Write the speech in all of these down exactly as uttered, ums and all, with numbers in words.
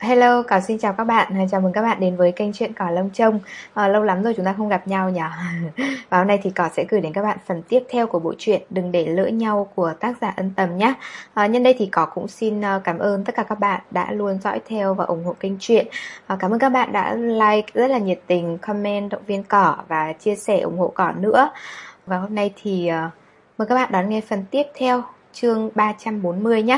Hello, Cỏ xin chào các bạn, chào mừng các bạn đến với kênh Chuyện Cỏ Lông Trông. à, Lâu lắm rồi chúng ta không gặp nhau nhỉ. Và hôm nay thì Cỏ sẽ gửi đến các bạn phần tiếp theo của bộ truyện Đừng Để Lỡ Nhau của tác giả Ân Tầm nhé. à, Nhân đây thì Cỏ cũng xin cảm ơn tất cả các bạn đã luôn dõi theo và ủng hộ kênh truyện. à, Cảm ơn các bạn đã like rất là nhiệt tình, comment động viên Cỏ và chia sẻ ủng hộ Cỏ nữa. Và hôm nay thì uh, mời các bạn đón nghe phần tiếp theo, chương ba trăm bốn mươi nhé.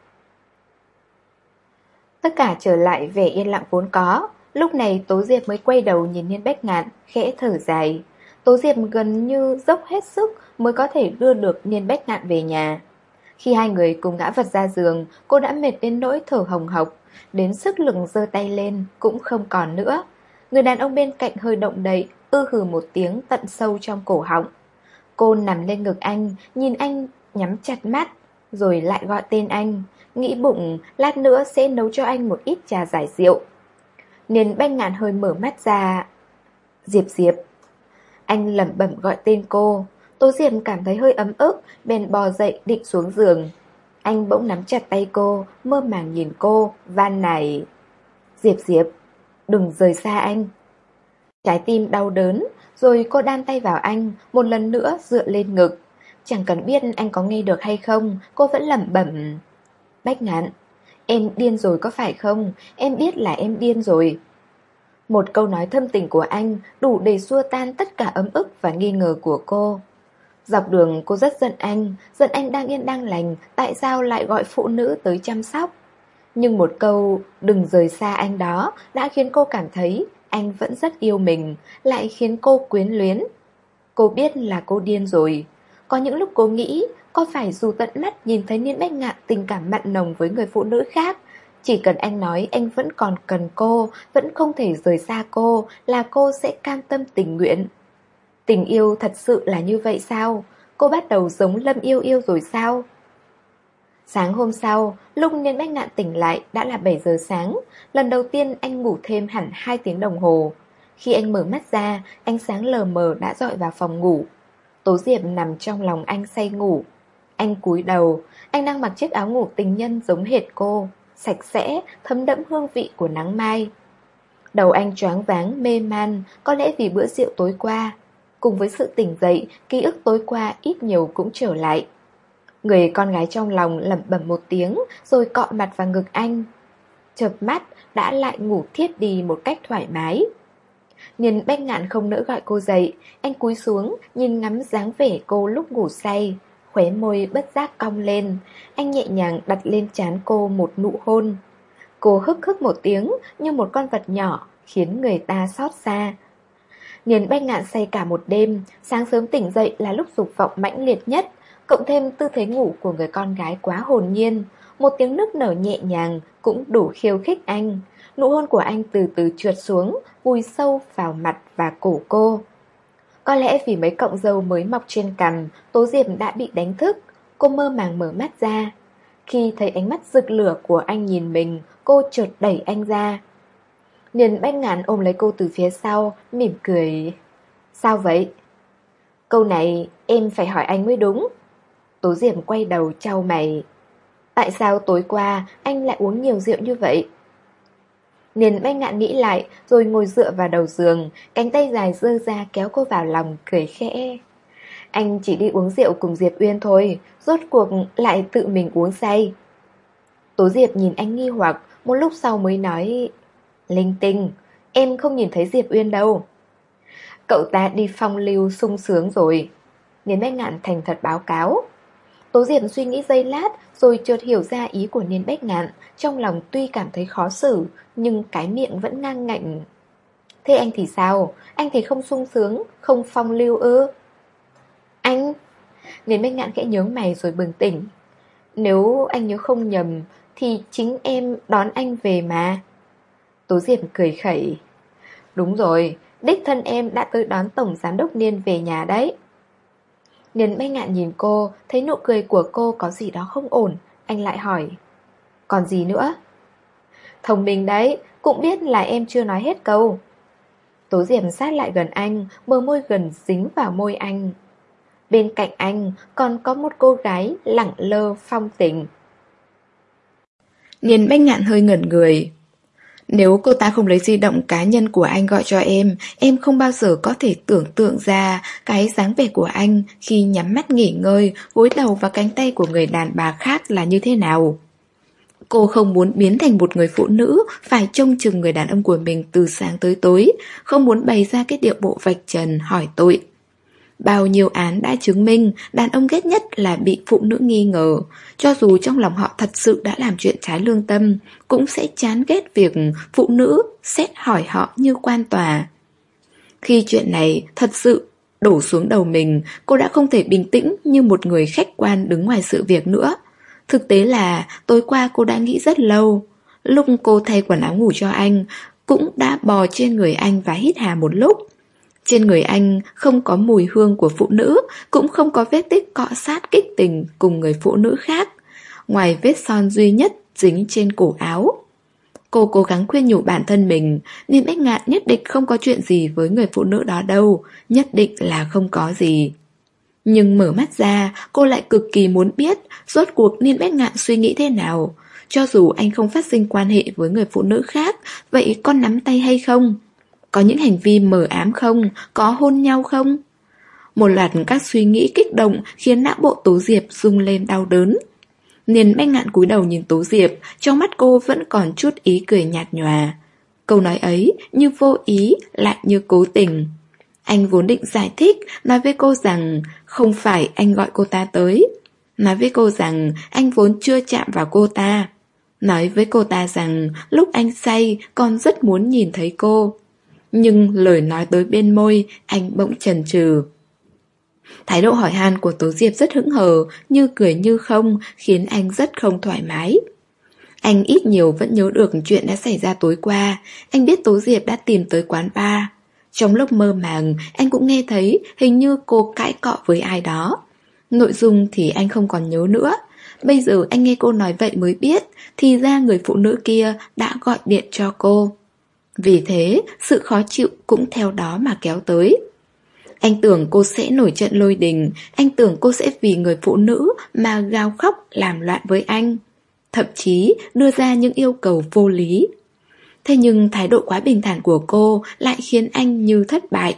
Tất cả trở lại vẻ yên lặng vốn có. Lúc này Tố Diệp mới quay đầu nhìn Niên Bách Ngạn, khẽ thở dài. Tố Diệp gần như dốc hết sức mới có thể đưa được Niên Bách Ngạn về nhà. Khi hai người cùng ngã vật ra giường, cô đã mệt đến nỗi thở hồng hộc, đến sức lực giơ tay lên cũng không còn nữa. Người đàn ông bên cạnh hơi động đậy, ư hừ một tiếng tận sâu trong cổ họng. Cô nằm lên ngực anh, nhìn anh nhắm chặt mắt, rồi lại gọi tên anh, nghĩ bụng lát nữa sẽ nấu cho anh một ít trà giải rượu. Niên Bách Ngạn hơi mở mắt ra. Diệp Diệp. Anh lẩm bẩm gọi tên cô. Tố Diệp cảm thấy hơi ấm ức, bèn bò dậy định xuống giường. Anh bỗng nắm chặt tay cô, mơ màng nhìn cô, van nài. Diệp Diệp, đừng rời xa anh. Trái tim đau đớn, rồi cô đan tay vào anh, một lần nữa dựa lên ngực. Chẳng cần biết anh có nghe được hay không, cô vẫn lẩm bẩm. Bách Ngạn, em điên rồi có phải không? Em biết là em điên rồi. Một câu nói thâm tình của anh đủ để xua tan tất cả ấm ức và nghi ngờ của cô. Dọc đường cô rất giận anh, giận anh đang yên đang lành, tại sao lại gọi phụ nữ tới chăm sóc. Nhưng một câu đừng rời xa anh đó đã khiến cô cảm thấy anh vẫn rất yêu mình, lại khiến cô quyến luyến. Cô biết là cô điên rồi. Có những lúc cô nghĩ có phải dù tận mắt nhìn thấy Niên Bách Ngạn tình cảm mặn nồng với người phụ nữ khác, chỉ cần anh nói anh vẫn còn cần cô, vẫn không thể rời xa cô, là cô sẽ cam tâm tình nguyện. Tình yêu thật sự là như vậy sao? Cô bắt đầu giống Lâm Yêu Yêu rồi sao? Sáng hôm sau, lúc Niên Bách Ngạn tỉnh lại đã là bảy giờ sáng. Lần đầu tiên anh ngủ thêm hẳn hai tiếng đồng hồ. Khi anh mở mắt ra, ánh sáng lờ mờ đã dọi vào phòng ngủ. Tố Diệp nằm trong lòng anh say ngủ. Anh cúi đầu, anh đang mặc chiếc áo ngủ tình nhân giống hệt cô, sạch sẽ, thấm đẫm hương vị của nắng mai. Đầu anh choáng váng, mê man, có lẽ vì bữa rượu tối qua. Cùng với sự tỉnh dậy, ký ức tối qua ít nhiều cũng trở lại. Người con gái trong lòng lẩm bẩm một tiếng, rồi cọ mặt vào ngực anh. Chợp mắt, đã lại ngủ thiếp đi một cách thoải mái. Niên Bách Ngạn không nỡ gọi cô dậy, anh cúi xuống, nhìn ngắm dáng vẻ cô lúc ngủ say. Khóe môi bất giác cong lên, anh nhẹ nhàng đặt lên trán cô một nụ hôn. Cô hức hức một tiếng như một con vật nhỏ, khiến người ta xót xa. Niên Bách Ngạn say cả một đêm, sáng sớm tỉnh dậy là lúc dục vọng mãnh liệt nhất, cộng thêm tư thế ngủ của người con gái quá hồn nhiên. Một tiếng nức nở nhẹ nhàng cũng đủ khiêu khích anh. Nụ hôn của anh từ từ trượt xuống, vùi sâu vào mặt và cổ cô. Có lẽ vì mấy cọng râu mới mọc trên cằm, Tố Diệp đã bị đánh thức. Cô mơ màng mở mắt ra. Khi thấy ánh mắt rực lửa của anh nhìn mình, cô chợt đẩy anh ra. Niên Bách Ngạn ôm lấy cô từ phía sau, mỉm cười. Sao vậy? Câu này em phải hỏi anh mới đúng. Tố Diệp quay đầu chau mày. Tại sao tối qua anh lại uống nhiều rượu như vậy? Niên Bách Ngạn nghĩ lại, rồi ngồi dựa vào đầu giường, cánh tay dài giơ ra kéo cô vào lòng, cười khẽ. Anh chỉ đi uống rượu cùng Diệp Uyên thôi, rốt cuộc lại tự mình uống say. Tố Diệp nhìn anh nghi hoặc, một lúc sau mới nói. Linh tinh, em không nhìn thấy Diệp Uyên đâu. Cậu ta đi phong lưu sung sướng rồi. Niên Bách Ngạn thành thật báo cáo. Tố Diệp suy nghĩ giây lát, rồi chợt hiểu ra ý của Niên Bách Ngạn. Trong lòng tuy cảm thấy khó xử, nhưng cái miệng vẫn ngang ngạnh. Thế anh thì sao? Anh thì không sung sướng, không phong lưu ư? Anh... Niên Bách Ngạn khẽ nhướng mày rồi bừng tỉnh. Nếu anh nhớ không nhầm, thì chính em đón anh về mà. Tố Diệp cười khẩy. Đúng rồi, đích thân em đã tới đón Tổng Giám đốc Niên về nhà đấy. Niên Bách Ngạn nhìn cô, thấy nụ cười của cô có gì đó không ổn. Anh lại hỏi. Còn gì nữa? Thông minh đấy, cũng biết là em chưa nói hết câu. Tố Diệp sát lại gần anh, bờ môi gần dính vào môi anh. Bên cạnh anh còn có một cô gái lẳng lơ phong tình. Niên Bách Ngạn hơi ngẩn người. Nếu cô ta không lấy di động cá nhân của anh gọi cho em, em không bao giờ có thể tưởng tượng ra cái dáng vẻ của anh khi nhắm mắt nghỉ ngơi, gối đầu vào cánh tay của người đàn bà khác là như thế nào. Cô không muốn biến thành một người phụ nữ phải trông chừng người đàn ông của mình từ sáng tới tối, không muốn bày ra cái điệu bộ vạch trần hỏi tội. Bao nhiêu án đã chứng minh đàn ông ghét nhất là bị phụ nữ nghi ngờ. Cho dù trong lòng họ thật sự đã làm chuyện trái lương tâm, cũng sẽ chán ghét việc phụ nữ xét hỏi họ như quan tòa. Khi chuyện này thật sự đổ xuống đầu mình, cô đã không thể bình tĩnh như một người khách quan đứng ngoài sự việc nữa. Thực tế là tối qua cô đã nghĩ rất lâu. Lúc cô thay quần áo ngủ cho anh, cũng đã bò trên người anh và hít hà một lúc. Trên người anh không có mùi hương của phụ nữ, cũng không có vết tích cọ sát kích tình cùng người phụ nữ khác, ngoài vết son duy nhất dính trên cổ áo. Cô cố gắng khuyên nhủ bản thân mình, Niên Bách Ngạn nhất định không có chuyện gì với người phụ nữ đó đâu, nhất định là không có gì. Nhưng mở mắt ra, cô lại cực kỳ muốn biết rốt cuộc Niên Bách Ngạn suy nghĩ thế nào. Cho dù anh không phát sinh quan hệ với người phụ nữ khác, vậy có nắm tay hay không? Có những hành vi mờ ám không? Có hôn nhau không? Một loạt các suy nghĩ kích động khiến não bộ Tố Diệp rung lên đau đớn. Niên Bách Ngạn cúi đầu nhìn Tố Diệp, trong mắt cô vẫn còn chút ý cười nhạt nhòa. Câu nói ấy như vô ý lại như cố tình. Anh vốn định giải thích, nói với cô rằng không phải anh gọi cô ta tới. Nói với cô rằng anh vốn chưa chạm vào cô ta. Nói với cô ta rằng lúc anh say còn rất muốn nhìn thấy cô. Nhưng lời nói tới bên môi, anh bỗng chần chừ. Thái độ hỏi han của Tố Diệp rất hững hờ, như cười như không, khiến anh rất không thoải mái. Anh ít nhiều vẫn nhớ được chuyện đã xảy ra tối qua. Anh biết Tố Diệp đã tìm tới quán bar. Trong lúc mơ màng, anh cũng nghe thấy hình như cô cãi cọ với ai đó. Nội dung thì anh không còn nhớ nữa. Bây giờ anh nghe cô nói vậy mới biết, thì ra người phụ nữ kia đã gọi điện cho cô. Vì thế, sự khó chịu cũng theo đó mà kéo tới. Anh tưởng cô sẽ nổi trận lôi đình, anh tưởng cô sẽ vì người phụ nữ mà gào khóc làm loạn với anh, thậm chí đưa ra những yêu cầu vô lý. Thế nhưng thái độ quá bình thản của cô lại khiến anh như thất bại.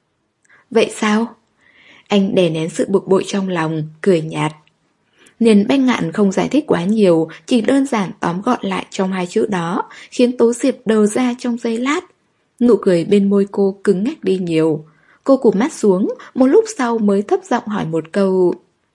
Vậy sao? Anh đè nén sự bực bội trong lòng, cười nhạt. Niên Bách Ngạn không giải thích quá nhiều, chỉ đơn giản tóm gọn lại trong hai chữ đó, khiến Tố Diệp đờ ra trong giây lát. Nụ cười bên môi cô cứng ngắc đi nhiều. Cô cụp mắt xuống, một lúc sau mới thấp giọng hỏi một câu.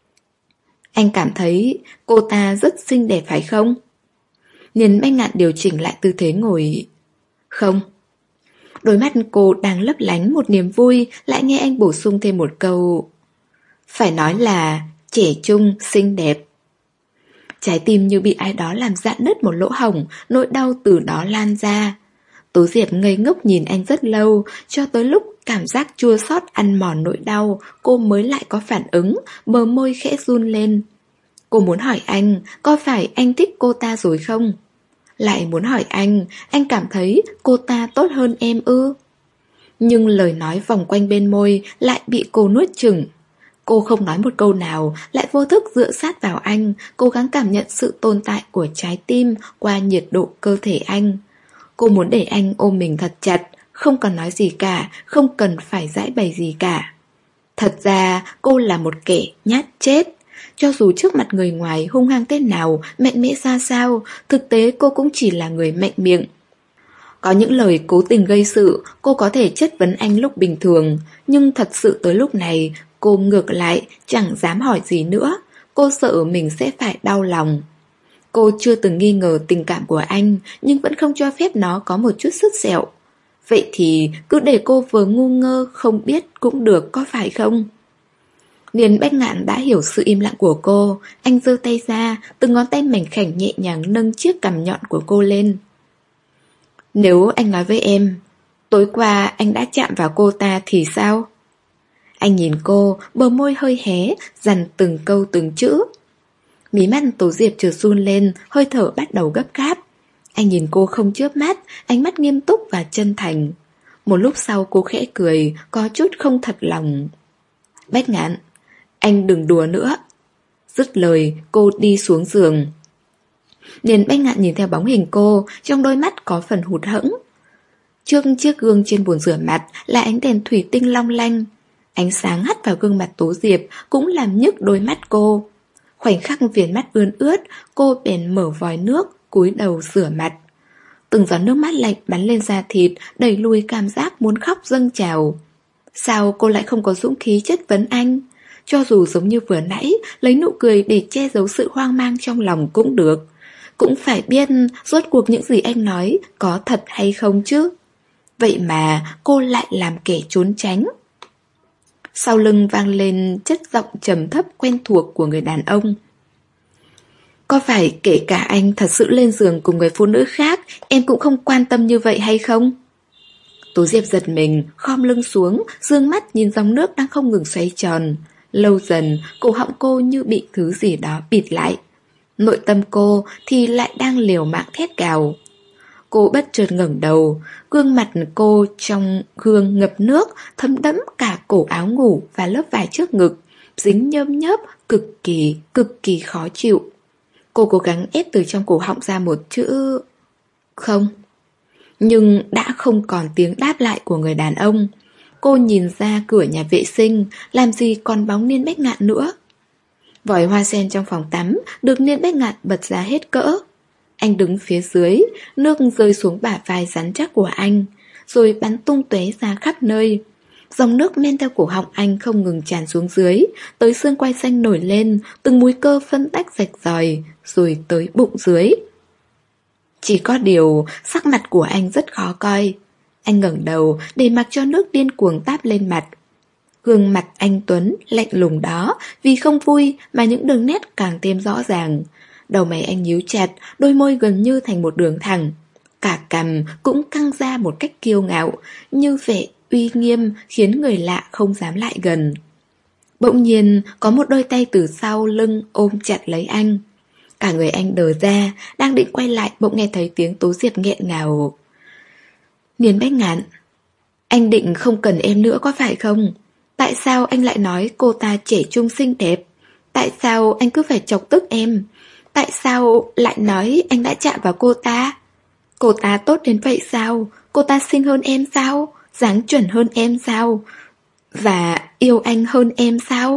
Anh cảm thấy cô ta rất xinh đẹp phải không? Niên Bách Ngạn điều chỉnh lại tư thế ngồi. Không. Đôi mắt cô đang lấp lánh một niềm vui, lại nghe anh bổ sung thêm một câu. Phải nói là trẻ trung, xinh đẹp. Trái tim như bị ai đó làm rạn nứt một lỗ hổng, nỗi đau từ đó lan ra. Tố Diệp ngây ngốc nhìn anh rất lâu, cho tới lúc cảm giác chua xót ăn mòn nỗi đau, cô mới lại có phản ứng, bờ môi khẽ run lên. Cô muốn hỏi anh, có phải anh thích cô ta rồi không? Lại muốn hỏi anh, anh cảm thấy cô ta tốt hơn em ư? Nhưng lời nói vòng quanh bên môi lại bị cô nuốt chửng. Cô không nói một câu nào, lại vô thức dựa sát vào anh, cố gắng cảm nhận sự tồn tại của trái tim qua nhiệt độ cơ thể anh. Cô muốn để anh ôm mình thật chặt, không cần nói gì cả, không cần phải giải bày gì cả. Thật ra cô là một kẻ nhát chết. Cho dù trước mặt người ngoài hung hăng thế nào, mạnh mẽ ra sao, thực tế cô cũng chỉ là người mạnh miệng. Có những lời cố tình gây sự, cô có thể chất vấn anh lúc bình thường, nhưng thật sự tới lúc này, cô ngược lại chẳng dám hỏi gì nữa. Cô sợ mình sẽ phải đau lòng. Cô chưa từng nghi ngờ tình cảm của anh, nhưng vẫn không cho phép nó có một chút sứt sẹo. Vậy thì cứ để cô vừa ngu ngơ không biết cũng được, có phải không? Niên Bách Ngạn đã hiểu sự im lặng của cô. Anh giơ tay ra, từng ngón tay mảnh khảnh nhẹ nhàng nâng chiếc cằm nhọn của cô lên. Nếu anh nói với em, tối qua anh đã chạm vào cô ta thì sao? Anh nhìn cô, bờ môi hơi hé, dằn từng câu từng chữ. Mí mắt Tố Diệp chợt run lên, hơi thở bắt đầu gấp gáp. Anh nhìn cô không chớp mắt, ánh mắt nghiêm túc và chân thành. Một lúc sau cô khẽ cười, có chút không thật lòng. Bách Ngạn, anh đừng đùa nữa. Dứt lời, cô đi xuống giường. Niên Bách Ngạn nhìn theo bóng hình cô, trong đôi mắt có phần hụt hẫng. Trước chiếc gương trên bồn rửa mặt là ánh đèn thủy tinh long lanh. Ánh sáng hắt vào gương mặt Tố Diệp cũng làm nhức đôi mắt cô. Khoảnh khắc viền mắt ươn ướt, cô bèn mở vòi nước, cúi đầu rửa mặt. Từng giọt nước mắt lạnh bắn lên da thịt, đẩy lùi cảm giác muốn khóc dâng trào. Sao cô lại không có dũng khí chất vấn anh? Cho dù giống như vừa nãy, lấy nụ cười để che giấu sự hoang mang trong lòng cũng được. Cũng phải biết rốt cuộc những gì anh nói có thật hay không chứ. Vậy mà cô lại làm kẻ trốn tránh. Sau lưng vang lên chất giọng trầm thấp quen thuộc của người đàn ông. Có phải kể cả anh thật sự lên giường cùng người phụ nữ khác, em cũng không quan tâm như vậy hay không? Tố Diệp giật mình, khom lưng xuống, dương mắt nhìn dòng nước đang không ngừng xoay tròn. Lâu dần, cổ họng cô như bị thứ gì đó bịt lại. Nội tâm cô thì lại đang liều mạng thét gào. Cô bất chợt ngẩng đầu, gương mặt cô trong gương ngập nước, thấm đẫm cả cổ áo ngủ và lớp vải trước ngực, dính nhơm nhớp, cực kỳ, cực kỳ khó chịu. Cô cố gắng ép từ trong cổ họng ra một chữ không. Nhưng đã không còn tiếng đáp lại của người đàn ông. Cô nhìn ra cửa nhà vệ sinh, làm gì còn bóng Niên Bách Ngạn nữa. Vòi hoa sen trong phòng tắm được Niên Bách Ngạn bật ra hết cỡ. Anh đứng phía dưới, nước rơi xuống bả vai rắn chắc của anh, rồi bắn tung tóe ra khắp nơi. Dòng nước men theo cổ họng anh không ngừng tràn xuống dưới, tới xương quai xanh nổi lên, từng múi cơ phân tách rạch ròi, rồi tới bụng dưới. Chỉ có điều, sắc mặt của anh rất khó coi. Anh ngẩng đầu để mặc cho nước điên cuồng táp lên mặt. Gương mặt anh Tuấn lạnh lùng đó, vì không vui mà những đường nét càng thêm rõ ràng. Đầu mày anh nhíu chặt, đôi môi gần như thành một đường thẳng. Cả cằm cũng căng ra một cách kiêu ngạo, như vẻ uy nghiêm khiến người lạ không dám lại gần. Bỗng nhiên có một đôi tay từ sau lưng ôm chặt lấy anh. Cả người anh đờ ra, đang định quay lại bỗng nghe thấy tiếng Tố Diệp nghẹn ngào. Niên Bách Ngạn, anh định không cần em nữa có phải không? Tại sao anh lại nói cô ta trẻ trung xinh đẹp? Tại sao anh cứ phải chọc tức em? Tại sao lại nói anh đã chạm vào cô ta? Cô ta tốt đến vậy sao? Cô ta xinh hơn em sao? Dáng chuẩn hơn em sao? Và yêu anh hơn em sao?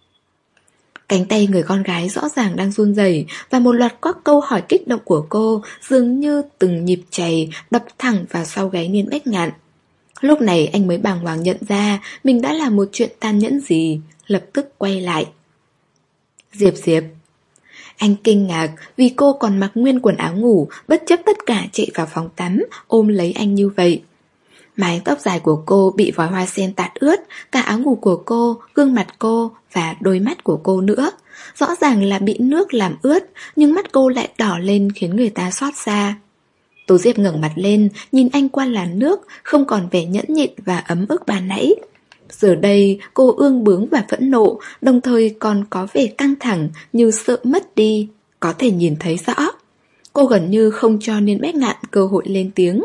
Cánh tay người con gái rõ ràng đang run rẩy, và một loạt các câu hỏi kích động của cô dường như từng nhịp chày đập thẳng vào sau gáy Niên Bách Ngạn. Lúc này anh mới bàng hoàng nhận ra mình đã làm một chuyện tàn nhẫn gì, lập tức quay lại. Diệp Diệp. Anh kinh ngạc vì cô còn mặc nguyên quần áo ngủ, bất chấp tất cả chạy vào phòng tắm, ôm lấy anh như vậy. Mái tóc dài của cô bị vòi hoa sen tạt ướt, cả áo ngủ của cô, gương mặt cô và đôi mắt của cô nữa. Rõ ràng là bị nước làm ướt, nhưng mắt cô lại đỏ lên khiến người ta xót xa. Tố Diệp ngẩng mặt lên, nhìn anh qua làn nước, không còn vẻ nhẫn nhịn và ấm ức ban nãy. Giờ đây cô ương bướng và phẫn nộ, đồng thời còn có vẻ căng thẳng như sợ mất đi, có thể nhìn thấy rõ. Cô gần như không cho Niên Bách Ngạn cơ hội lên tiếng.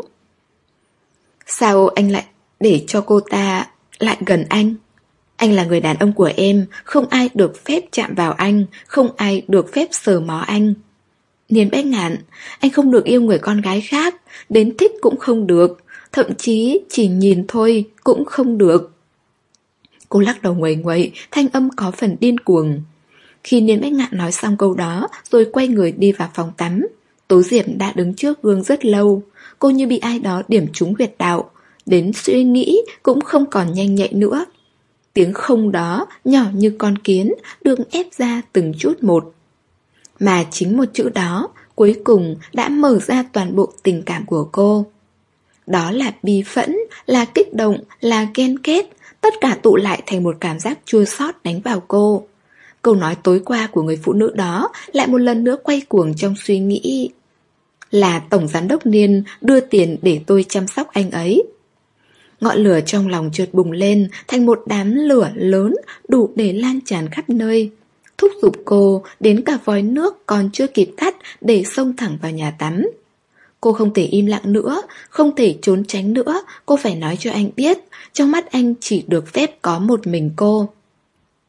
Sao anh lại để cho cô ta lại gần anh? Anh là người đàn ông của em, không ai được phép chạm vào anh, không ai được phép sờ mó anh. Niên Bách Ngạn, anh không được yêu người con gái khác, đến thích cũng không được, thậm chí chỉ nhìn thôi cũng không được. Cô lắc đầu nguầy nguậy, thanh âm có phần điên cuồng. Khi Niên Bách Ngạn nói xong câu đó, rồi quay người đi vào phòng tắm, Tố Diệp đã đứng trước gương rất lâu. Cô như bị ai đó điểm trúng huyệt đạo, đến suy nghĩ cũng không còn nhanh nhạy nữa. Tiếng không đó nhỏ như con kiến, được ép ra từng chút một. Mà chính một chữ đó cuối cùng đã mở ra toàn bộ tình cảm của cô. Đó là bi phẫn, là kích động, là ghen ghét, tất cả tụ lại thành một cảm giác chua xót đánh vào cô. Câu nói tối qua của người phụ nữ đó lại một lần nữa quay cuồng trong suy nghĩ. Là tổng giám đốc Niên đưa tiền để tôi chăm sóc anh ấy. Ngọn lửa trong lòng chợt bùng lên thành một đám lửa lớn đủ để lan tràn khắp nơi, thúc giục cô đến cả vòi nước còn chưa kịp tắt để xông thẳng vào nhà tắm. Cô không thể im lặng nữa, không thể trốn tránh nữa, cô phải nói cho anh biết, trong mắt anh chỉ được phép có một mình cô.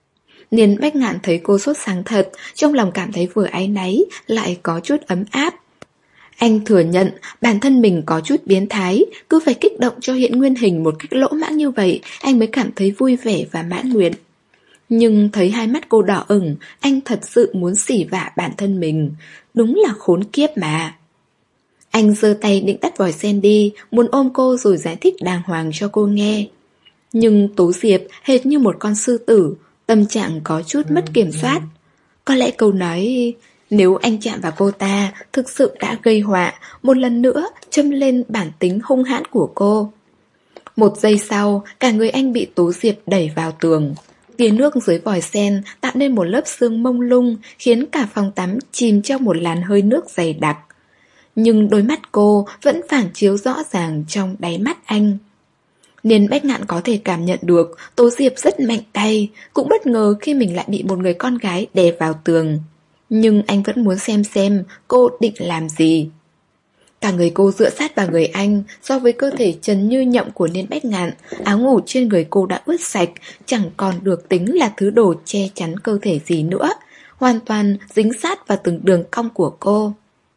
Niên Bách Ngạn thấy cô sốt sáng thật, trong lòng cảm thấy vừa áy náy, lại có chút ấm áp. Anh thừa nhận bản thân mình có chút biến thái, cứ phải kích động cho hiện nguyên hình một cách lỗ mãng như vậy, anh mới cảm thấy vui vẻ và mãn nguyện. Nhưng thấy hai mắt cô đỏ ửng, anh thật sự muốn xỉ vả bản thân mình. Đúng là khốn kiếp mà. Anh giơ tay định tắt vòi sen đi, muốn ôm cô rồi giải thích đàng hoàng cho cô nghe. Nhưng Tố Diệp hệt như một con sư tử, tâm trạng có chút mất kiểm soát. Có lẽ câu nói nếu anh chạm vào cô ta thực sự đã gây họa, một lần nữa châm lên bản tính hung hãn của cô. Một giây sau, cả người anh bị Tố Diệp đẩy vào tường. Tia nước dưới vòi sen tạo nên một lớp sương mông lung, khiến cả phòng tắm chìm trong một làn hơi nước dày đặc. Nhưng đôi mắt cô vẫn phản chiếu rõ ràng trong đáy mắt anh. Niên Bách Ngạn có thể cảm nhận được Tố Diệp rất mạnh tay, cũng bất ngờ khi mình lại bị một người con gái đè vào tường. Nhưng anh vẫn muốn xem xem cô định làm gì. Cả người cô dựa sát vào người anh, so với cơ thể trần như nhộng của Niên Bách Ngạn, áo ngủ trên người cô đã ướt sạch, chẳng còn được tính là thứ đồ che chắn cơ thể gì nữa, hoàn toàn dính sát vào từng đường cong của cô.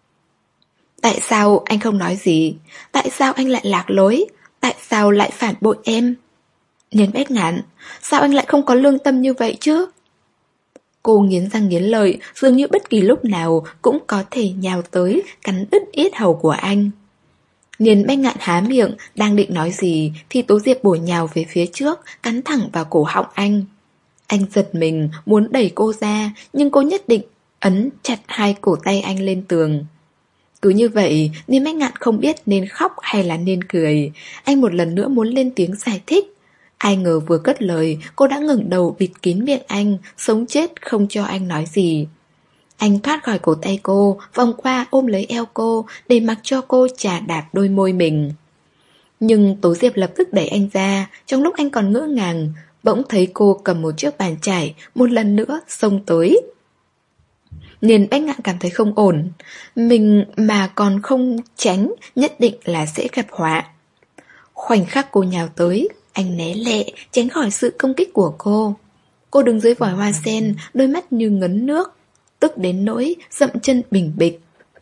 Tại sao anh không nói gì? Tại sao anh lại lạc lối? Tại sao lại phản bội em? Niên Bách Ngạn, sao anh lại không có lương tâm như vậy chứ? Cô nghiến răng nghiến lợi, dường như bất kỳ lúc nào cũng có thể nhào tới, cắn đứt yết hầu của anh. Niên Bách Ngạn há miệng, đang định nói gì thì Tố Diệp bổ nhào về phía trước, cắn thẳng vào cổ họng anh. Anh giật mình, muốn đẩy cô ra, nhưng cô nhất định ấn chặt hai cổ tay anh lên tường. Cứ như vậy, Niên Bách Ngạn không biết nên khóc hay là nên cười. Anh một lần nữa muốn lên tiếng giải thích. Ai ngờ vừa cất lời, cô đã ngẩng đầu bịt kín miệng anh, sống chết không cho anh nói gì. Anh thoát khỏi cổ tay cô, vòng qua ôm lấy eo cô, để mặc cho cô chà đạp đôi môi mình. Nhưng Tố Diệp lập tức đẩy anh ra, trong lúc anh còn ngỡ ngàng, bỗng thấy cô cầm một chiếc bàn chải, một lần nữa xông tới. Niên Bách Ngạn cảm thấy không ổn, mình mà còn không tránh, nhất định là sẽ gặp họa. Khoảnh khắc cô nhào tới, anh né lẹ, tránh khỏi sự công kích của cô. Cô đứng dưới vòi hoa sen, đôi mắt như ngấn nước, tức đến nỗi dậm chân bình bịch.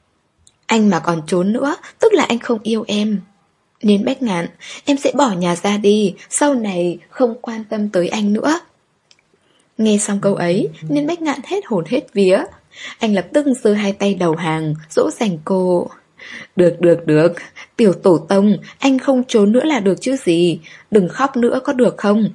Anh mà còn trốn nữa, tức là anh không yêu em. Niên Bách Ngạn, em sẽ bỏ nhà ra đi, sau này không quan tâm tới anh nữa. Nghe xong câu ấy, Niên Bách Ngạn hết hồn hết vía. Anh lập tức giơ hai tay đầu hàng, dỗ dành cô. Được được được, tiểu tổ tông, anh không trốn nữa là được chứ gì, đừng khóc nữa có được không?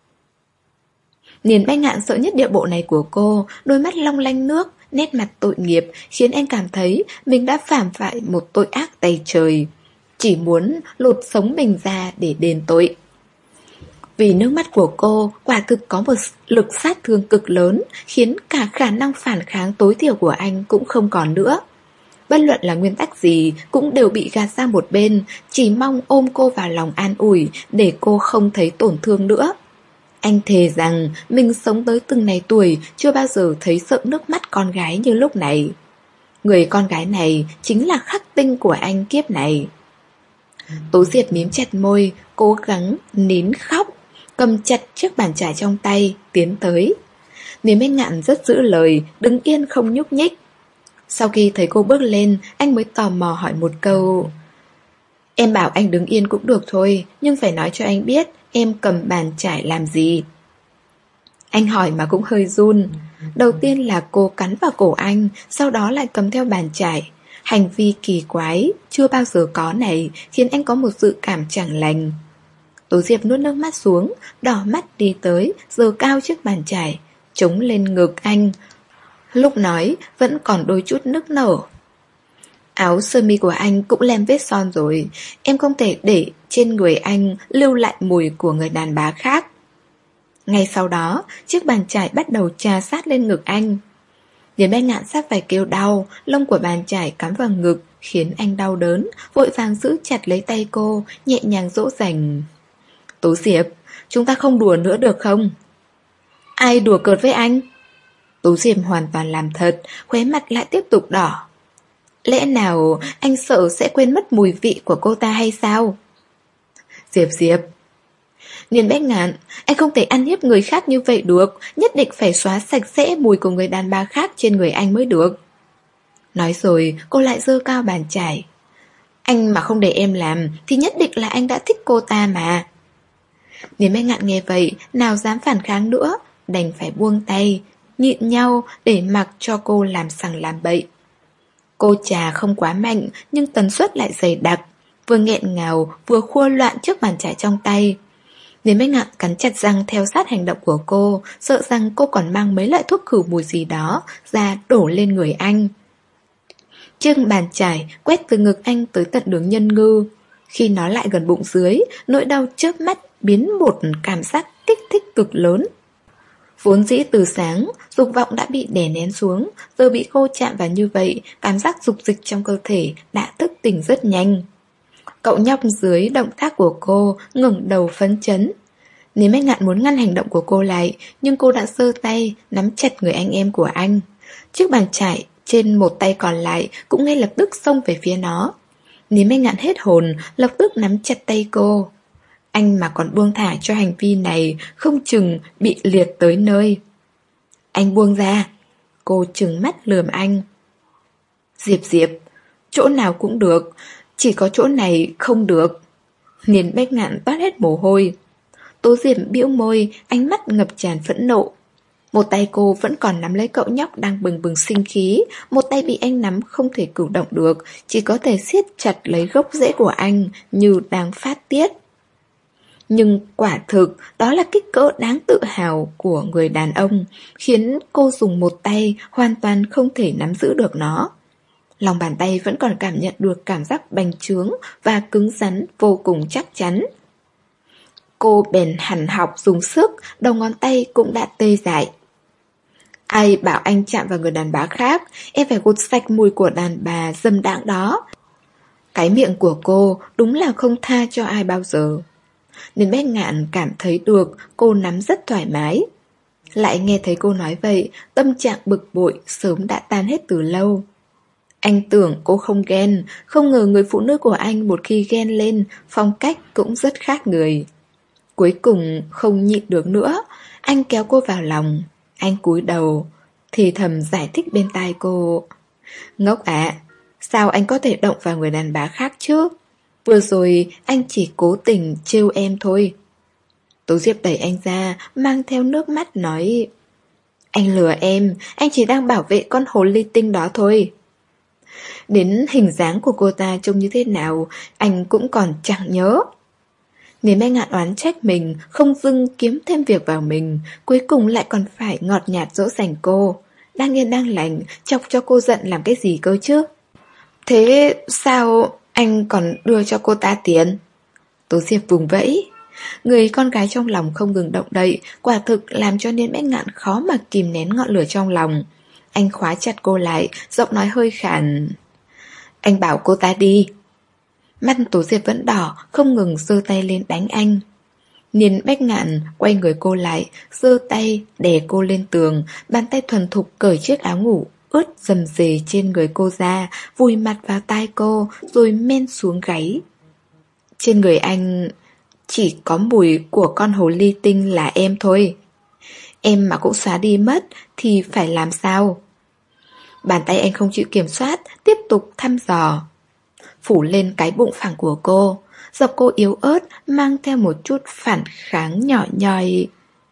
Niên Bách Ngạn sợ nhất điệu bộ này của cô, đôi mắt long lanh nước, nét mặt tội nghiệp, khiến anh cảm thấy mình đã phạm phải một tội ác tày trời. Chỉ muốn lột sống mình ra để đền tội. Vì nước mắt của cô quả thực có một lực sát thương cực lớn, khiến cả khả năng phản kháng tối thiểu của anh cũng không còn nữa. Bất luận là nguyên tắc gì cũng đều bị gạt sang một bên, chỉ mong ôm cô vào lòng an ủi để cô không thấy tổn thương nữa. Anh thề rằng mình sống tới từng này tuổi chưa bao giờ thấy sợ nước mắt con gái như lúc này. Người con gái này chính là khắc tinh của anh kiếp này. Tố Diệp mím chặt môi, cố gắng nín khóc, cầm chặt chiếc bàn chải trong tay, tiến tới. Niên Bách Ngạn rất giữ lời, đứng yên không nhúc nhích. Sau khi thấy cô bước lên, anh mới tò mò hỏi một câu. Em bảo anh đứng yên cũng được thôi, nhưng phải nói cho anh biết em cầm bàn chải làm gì. Anh hỏi mà cũng hơi run. Đầu tiên là cô cắn vào cổ anh, sau đó lại cầm theo bàn chải. Hành vi kỳ quái, chưa bao giờ có này, khiến anh có một dự cảm chẳng lành. Tố Diệp nuốt nước mắt xuống, đỏ mắt đi tới, giơ cao chiếc bàn chải, chống lên ngực anh. Lúc nói vẫn còn đôi chút nức nở. Áo sơ mi của anh cũng lem vết son rồi, em không thể để trên người anh lưu lại mùi của người đàn bà khác. Ngay sau đó, chiếc bàn chải bắt đầu chà sát lên ngực anh. Niên Bách Ngạn sát phải kêu đau, lông của bàn chải cắm vào ngực, khiến anh đau đớn, vội vàng giữ chặt lấy tay cô, nhẹ nhàng dỗ dành. Tố Diệp, chúng ta không đùa nữa được không? Ai đùa cợt với anh? Tố Diệp hoàn toàn làm thật, khóe mặt lại tiếp tục đỏ. Lẽ nào anh sợ sẽ quên mất mùi vị của cô ta hay sao? Diệp Diệp. Niên Bách Ngạn, anh không thể ăn hiếp người khác như vậy được, nhất định phải xóa sạch sẽ mùi của người đàn bà khác trên người anh mới được. Nói rồi cô lại giơ cao bàn chải. Anh mà không để em làm thì nhất định là anh đã thích cô ta mà. Niên Bách Ngạn nghe vậy nào dám phản kháng nữa, đành phải buông tay, nhịn nhau để mặc cho cô làm sằng làm bậy. Cô trà không quá mạnh nhưng tần suất lại dày đặc, vừa nghẹn ngào vừa khua loạn trước bàn chải trong tay. Niên Bách Ngạn cắn chặt răng theo sát hành động của cô, sợ rằng cô còn mang mấy loại thuốc khử mùi gì đó ra đổ lên người anh. Chiếc bàn chải quét từ ngực anh tới tận đường nhân ngư. Khi nó lại gần bụng dưới, nỗi đau chớp mắt biến một cảm giác kích thích cực lớn. Vốn dĩ từ sáng, dục vọng đã bị đè nén xuống, giờ bị cô chạm vào như vậy, cảm giác dục dịch trong cơ thể đã thức tỉnh rất nhanh. Cậu nhóc dưới động tác của cô ngẩng đầu phấn chấn. Nếu Bách Ngạn muốn ngăn hành động của cô lại, nhưng cô đã giơ tay nắm chặt người anh em của anh. Chiếc bàn chải trên một tay còn lại cũng ngay lập tức xông về phía nó. Nếu Bách Ngạn hết hồn, lập tức nắm chặt tay cô. Anh mà còn buông thả cho hành vi này, không chừng bị liệt tới nơi. Anh buông ra. Cô trừng mắt lườm anh. Diệp Diệp, chỗ nào cũng được, chỉ có chỗ này không được. Niên Bách Ngạn toát hết mồ hôi. Tố Diệp bĩu môi, ánh mắt ngập tràn phẫn nộ. Một tay cô vẫn còn nắm lấy cậu nhóc đang bừng bừng sinh khí, một tay bị anh nắm không thể cử động được, chỉ có thể siết chặt lấy gốc rễ của anh như đang phát tiết. Nhưng quả thực đó là kích cỡ đáng tự hào của người đàn ông, khiến cô dùng một tay hoàn toàn không thể nắm giữ được nó. Lòng bàn tay vẫn còn cảm nhận được cảm giác bành trướng và cứng rắn vô cùng chắc chắn. Cô bèn hằn học dùng sức, đầu ngón tay cũng đã tê dại. Ai bảo anh chạm vào người đàn bà khác, em phải gột sạch mùi của đàn bà dâm đãng đó. Cái miệng của cô đúng là không tha cho ai bao giờ. Nên Bách Ngạn cảm thấy được cô nắm rất thoải mái. Lại nghe thấy cô nói vậy, tâm trạng bực bội sớm đã tan hết từ lâu. Anh tưởng cô không ghen, không ngờ người phụ nữ của anh một khi ghen lên, phong cách cũng rất khác người. Cuối cùng không nhịn được nữa, anh kéo cô vào lòng. Anh cúi đầu, thì thầm giải thích bên tai cô. Ngốc ạ, sao anh có thể động vào người đàn bà khác chứ? Vừa rồi anh chỉ cố tình trêu em thôi. Tố Diệp đẩy anh ra, mang theo nước mắt nói. Anh lừa em, anh chỉ đang bảo vệ con hồ ly tinh đó thôi. Đến hình dáng của cô ta trông như thế nào, anh cũng còn chẳng nhớ. Nếu Bách Ngạn oán trách mình, không dưng kiếm thêm việc vào mình, cuối cùng lại còn phải ngọt nhạt dỗ dành cô. Đang yên đang lành, chọc cho cô giận làm cái gì cơ chứ? Thế sao anh còn đưa cho cô ta tiền? Tố Diệp vùng vẫy. Người con gái trong lòng không ngừng động đậy, quả thực làm cho Niên Bách Ngạn khó mà kìm nén ngọn lửa trong lòng. Anh khóa chặt cô lại, giọng nói hơi khàn. Anh bảo cô ta đi. Mắt Tố Diệp vẫn đỏ, không ngừng giơ tay lên đánh anh. Niên Bách Ngạn quay người cô lại, giơ tay đè cô lên tường, bàn tay thuần thục cởi chiếc áo ngủ ướt rầm rề trên người cô ra, vùi mặt vào tai cô, rồi men xuống gáy. Trên người anh chỉ có mùi của con hồ ly tinh là em thôi. Em mà cũng xóa đi mất thì phải làm sao? Bàn tay anh không chịu kiểm soát, tiếp tục thăm dò. Phủ lên cái bụng phẳng của cô, giọng cô yếu ớt mang theo một chút phản kháng nhỏ nhoi.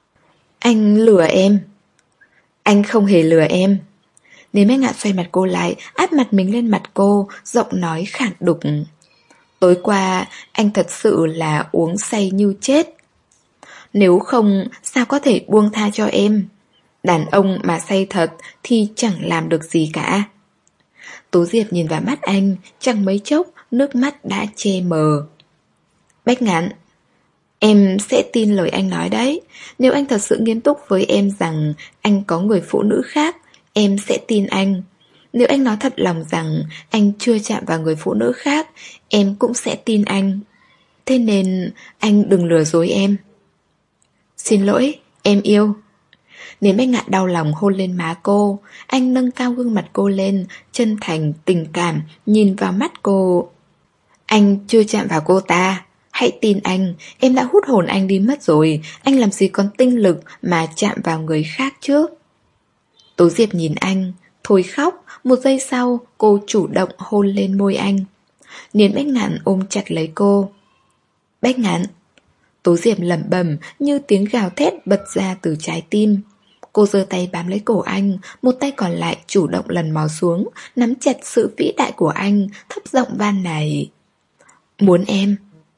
Anh lừa em. Anh không hề lừa em. Nếu Bách Ngạn xoay mặt cô lại, áp mặt mình lên mặt cô, giọng nói khản đục. Tối qua anh thật sự là uống say như chết. Nếu không sao có thể buông tha cho em. Đàn ông mà say thật thì chẳng làm được gì cả. Tố Diệp nhìn vào mắt anh, chẳng mấy chốc nước mắt đã che mờ. Bách Ngạn, em sẽ tin lời anh nói đấy. Nếu anh thật sự nghiêm túc với em rằng anh có người phụ nữ khác, em sẽ tin anh. Nếu anh nói thật lòng rằng anh chưa chạm vào người phụ nữ khác, em cũng sẽ tin anh. Thế nên anh đừng lừa dối em. Xin lỗi, em yêu. Nếu Bách Ngạn đau lòng hôn lên má cô, anh nâng cao gương mặt cô lên, chân thành, tình cảm, nhìn vào mắt cô. Anh chưa chạm vào cô ta, Hãy tin anh, em đã hút hồn anh đi mất rồi. Anh làm gì còn tinh lực mà chạm vào người khác chứ? Tố Diệp nhìn anh, thôi khóc. Một giây sau, cô chủ động hôn lên môi anh. Niến Bách Ngạn ôm chặt lấy cô. Bách Ngạn. Tố Diệp lẩm bẩm như tiếng gào thét bật ra từ trái tim. Cô giơ tay bám lấy cổ anh, một tay còn lại chủ động lần mò xuống, nắm chặt sự vĩ đại của anh, thấp giọng van nài. Muốn em.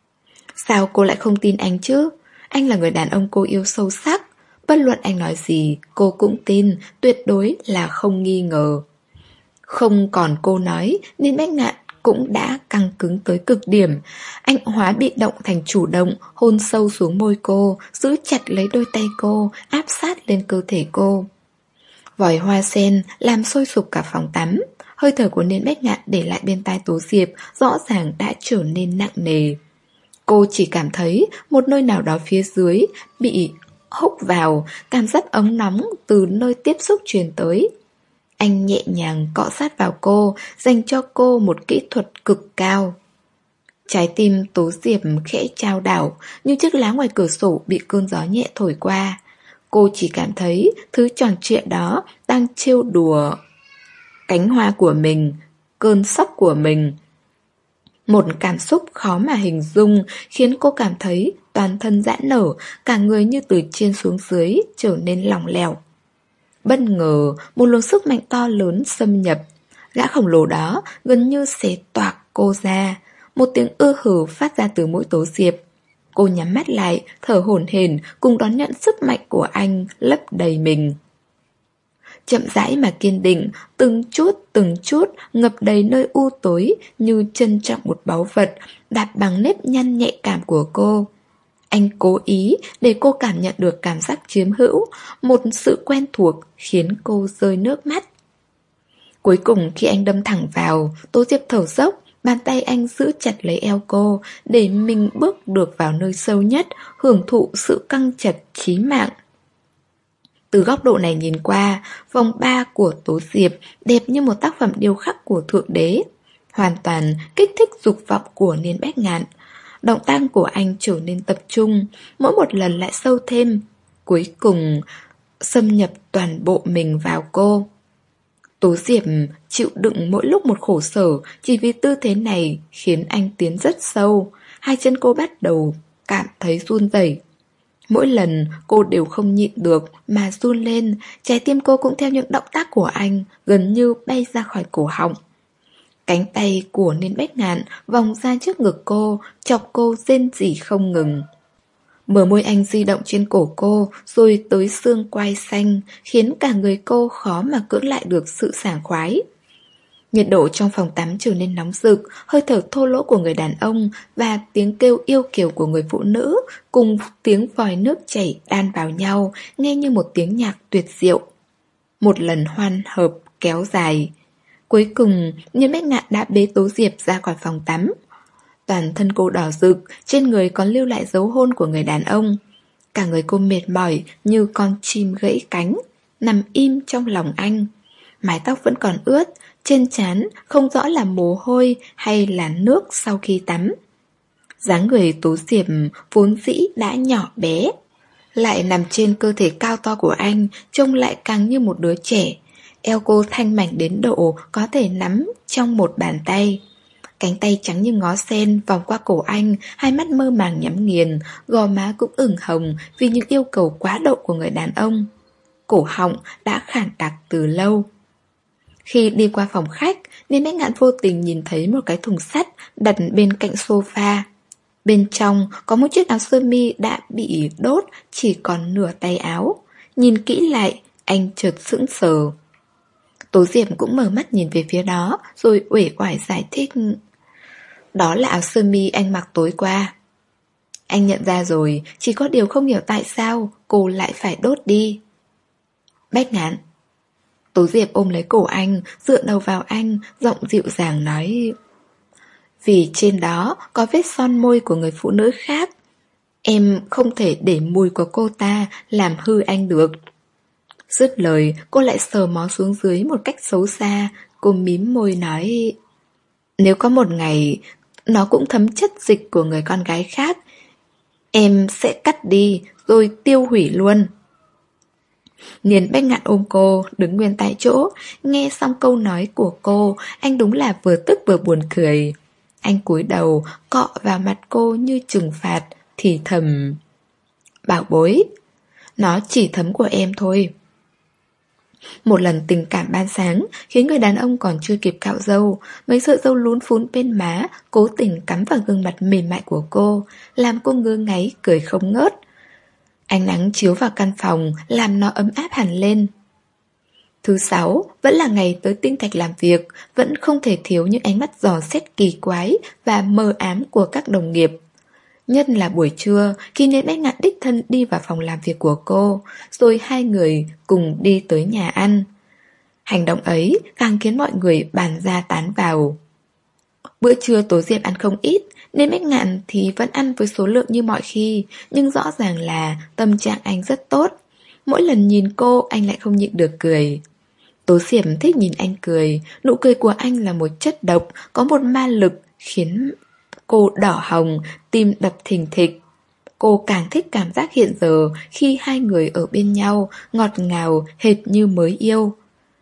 Sao cô lại không tin anh chứ? Anh là người đàn ông cô yêu sâu sắc. Bất luận anh nói gì, cô cũng tin, tuyệt đối là không nghi ngờ. Không còn cô nói, nên Bách Ngạn cũng đã căng cứng tới cực điểm. Anh hóa bị động thành chủ động, hôn sâu xuống môi cô, giữ chặt lấy đôi tay cô, áp sát lên cơ thể cô. Vòi hoa sen làm sôi sục cả phòng tắm. Hơi thở của Niên Bách Ngạn để lại bên tai Tố Diệp rõ ràng đã trở nên nặng nề. Cô chỉ cảm thấy một nơi nào đó phía dưới bị húc vào, cảm giác ấm nóng từ nơi tiếp xúc truyền tới. Anh nhẹ nhàng cọ sát vào cô, dành cho cô một kỹ thuật cực cao. Trái tim Tố Diệp khẽ chao đảo, như chiếc lá ngoài cửa sổ bị cơn gió nhẹ thổi qua. Cô chỉ cảm thấy thứ tròn trịa đó đang trêu đùa cánh hoa của mình, cơn sốc của mình. Một cảm xúc khó mà hình dung khiến cô cảm thấy toàn thân giãn nở, cả người như từ trên xuống dưới trở nên lỏng lẻo. Bất ngờ, một luồng sức mạnh to lớn xâm nhập. Gã khổng lồ đó gần như xé toạc cô ra. Một tiếng ư hử phát ra từ mũi Tố Diệp. Cô nhắm mắt lại, thở hổn hển cùng đón nhận sức mạnh của anh lấp đầy mình. Chậm rãi mà kiên định, từng chút từng chút ngập đầy nơi u tối như trân trọng một báu vật, đạp bằng nếp nhăn nhạy cảm của cô. Anh cố ý để cô cảm nhận được cảm giác chiếm hữu, một sự quen thuộc khiến cô rơi nước mắt. Cuối cùng khi anh đâm thẳng vào, Tố Diệp thở dốc, bàn tay anh giữ chặt lấy eo cô, để mình bước được vào nơi sâu nhất, hưởng thụ sự căng chặt chí mạng. Từ góc độ này nhìn qua, vòng ba của Tố Diệp đẹp như một tác phẩm điêu khắc của Thượng Đế, hoàn toàn kích thích dục vọng của Niên Bách Ngạn. Động tác của anh trở nên tập trung, mỗi một lần lại sâu thêm, cuối cùng xâm nhập toàn bộ mình vào cô. Tố Diệp chịu đựng mỗi lúc một khổ sở, chỉ vì tư thế này khiến anh tiến rất sâu. Hai chân cô bắt đầu cảm thấy run rẩy. Mỗi lần cô đều không nhịn được mà run lên, trái tim cô cũng theo những động tác của anh gần như bay ra khỏi cổ họng. Cánh tay của Niên Bách Ngạn vòng ra trước ngực cô, chọc cô rên rỉ không ngừng. Bờ môi anh di động trên cổ cô, rồi tới xương quai xanh, khiến cả người cô khó mà cưỡng lại được sự sảng khoái. Nhiệt độ trong phòng tắm trở nên nóng rực, hơi thở thô lỗ của người đàn ông và tiếng kêu yêu kiều của người phụ nữ cùng tiếng vòi nước chảy đan vào nhau, nghe như một tiếng nhạc tuyệt diệu. Một lần hoan hợp kéo dài. Cuối cùng, Niên Bách Ngạn đã bế Tố Diệp ra khỏi phòng tắm. Toàn thân cô đỏ rực, trên người còn lưu lại dấu hôn của người đàn ông. Cả người cô mệt mỏi như con chim gãy cánh, nằm im trong lòng anh. Mái tóc vẫn còn ướt, trên trán không rõ là mồ hôi hay là nước sau khi tắm. Dáng người Tố Diệp vốn dĩ đã nhỏ bé, lại nằm trên cơ thể cao to của anh, trông lại càng như một đứa trẻ. Eo cô thanh mảnh đến độ có thể nắm trong một bàn tay. Cánh tay trắng như ngó sen vòng qua cổ anh, hai mắt mơ màng nhắm nghiền, gò má cũng ửng hồng vì những yêu cầu quá độ của người đàn ông. Cổ họng đã khản đặc từ lâu. Khi đi qua phòng khách, Niên Bách Ngạn vô tình nhìn thấy một cái thùng sắt đặt bên cạnh sofa. Bên trong có một chiếc áo sơ mi đã bị đốt, chỉ còn nửa tay áo. Nhìn kỹ lại, anh chợt sững sờ. Tố Diệp cũng mở mắt nhìn về phía đó, rồi uể oải giải thích. Đó là áo sơ mi anh mặc tối qua. Anh nhận ra rồi, chỉ có điều không hiểu tại sao cô lại phải đốt đi. Bách Ngạn. Tố Diệp ôm lấy cổ anh, dựa đầu vào anh, giọng dịu dàng nói. Vì trên đó có vết son môi của người phụ nữ khác. Em không thể để mùi của cô ta làm hư anh được. Dứt lời, cô lại sờ mó xuống dưới một cách xấu xa. Cô mím môi nói. Nếu có một ngày nó cũng thấm chất dịch của người con gái khác. Em sẽ cắt đi, rồi tiêu hủy luôn. Niên Bách Ngạn ôm cô, đứng nguyên tại chỗ. Nghe xong câu nói của cô, anh đúng là vừa tức vừa buồn cười. Anh cúi đầu, cọ vào mặt cô như trừng phạt, thì thầm: Bảo bối, nó chỉ thấm của em thôi. Một lần tình cảm ban sáng khiến người đàn ông còn chưa kịp cạo râu, mấy sợi râu lún phún bên má cố tình cắm vào gương mặt mềm mại của cô, làm cô ngơ ngáy cười không ngớt. Ánh nắng chiếu vào căn phòng làm nó ấm áp hẳn lên. Thứ sáu vẫn là ngày tới tinh thạch làm việc, vẫn không thể thiếu những ánh mắt dò xét kỳ quái và mờ ám của các đồng nghiệp. Nhất là buổi trưa, khi Niên Bách Ngạn đích thân đi vào phòng làm việc của cô, rồi hai người cùng đi tới nhà ăn. Hành động ấy càng khiến mọi người bàn ra tán vào. Bữa trưa Tố Diệp ăn không ít, Niên Bách Ngạn thì vẫn ăn với số lượng như mọi khi, nhưng rõ ràng là tâm trạng anh rất tốt. Mỗi lần nhìn cô, anh lại không nhịn được cười. Tố Diệp thích nhìn anh cười, nụ cười của anh là một chất độc, có một ma lực khiến cô đỏ hồng, tim đập thình thịch. Cô càng thích cảm giác hiện giờ khi hai người ở bên nhau, ngọt ngào, hệt như mới yêu.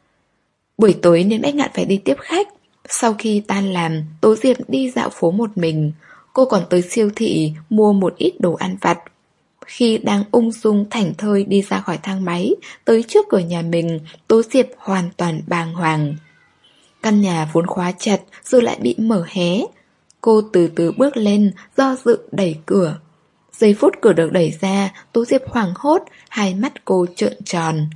Buổi tối Niên Bách Ngạn phải đi tiếp khách. Sau khi tan làm, Tố Diệp đi dạo phố một mình. Cô còn tới siêu thị mua một ít đồ ăn vặt. Khi đang ung dung thảnh thơi đi ra khỏi thang máy, tới trước cửa nhà mình, Tố Diệp hoàn toàn bàng hoàng. Căn nhà vốn khóa chặt rồi lại bị mở hé. Cô từ từ bước lên, do dự đẩy cửa. Giây phút cửa được đẩy ra, Tố Diệp hoảng hốt, hai mắt cô trợn tròn.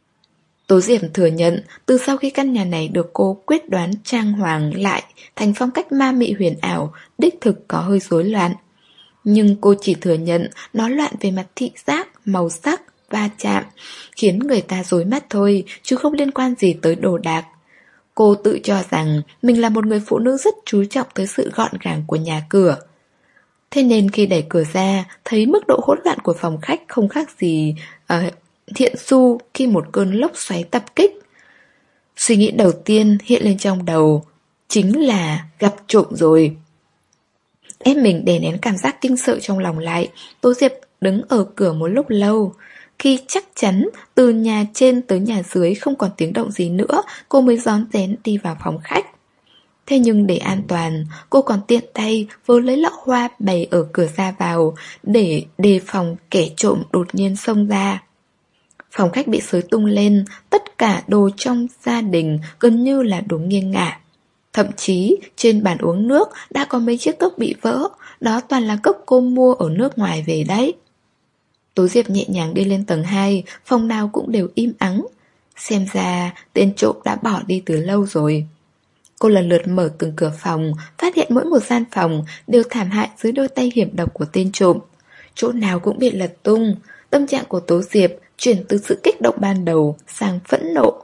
Tố Diệp thừa nhận, từ sau khi căn nhà này được cô quyết đoán trang hoàng lại thành phong cách ma mị huyền ảo, đích thực có hơi rối loạn. Nhưng cô chỉ thừa nhận nó loạn về mặt thị giác, màu sắc, va chạm, khiến người ta rối mắt thôi, chứ không liên quan gì tới đồ đạc. Cô tự cho rằng mình là một người phụ nữ rất chú trọng tới sự gọn gàng của nhà cửa. Thế nên khi đẩy cửa ra, thấy mức độ hỗn loạn của phòng khách không khác gì uh, Thiện Xu khi một cơn lốc xoáy tập kích. Suy nghĩ đầu tiên hiện lên trong đầu chính là gặp trộm rồi. Ép mình đè nén cảm giác kinh sợ trong lòng lại, Tố Diệp đứng ở cửa một lúc lâu. Khi chắc chắn từ nhà trên tới nhà dưới không còn tiếng động gì nữa, cô mới rón rén đi vào phòng khách. Thế nhưng để an toàn, cô còn tiện tay vớ lấy lọ hoa bày ở cửa ra vào để đề phòng kẻ trộm đột nhiên xông ra. Phòng khách bị xới tung lên, tất cả đồ trong gia đình gần như là đổ nghiêng ngả. Thậm chí trên bàn uống nước đã có mấy chiếc cốc bị vỡ, đó toàn là cốc cô mua ở nước ngoài về đấy. Tố Diệp nhẹ nhàng đi lên tầng hai, phòng nào cũng đều im ắng. Xem ra tên trộm đã bỏ đi từ lâu rồi. Cô lần lượt mở từng cửa phòng, phát hiện mỗi một gian phòng đều thảm hại dưới đôi tay hiểm độc của tên trộm. Chỗ nào cũng bị lật tung. Tâm trạng của Tố Diệp chuyển từ sự kích động ban đầu sang phẫn nộ.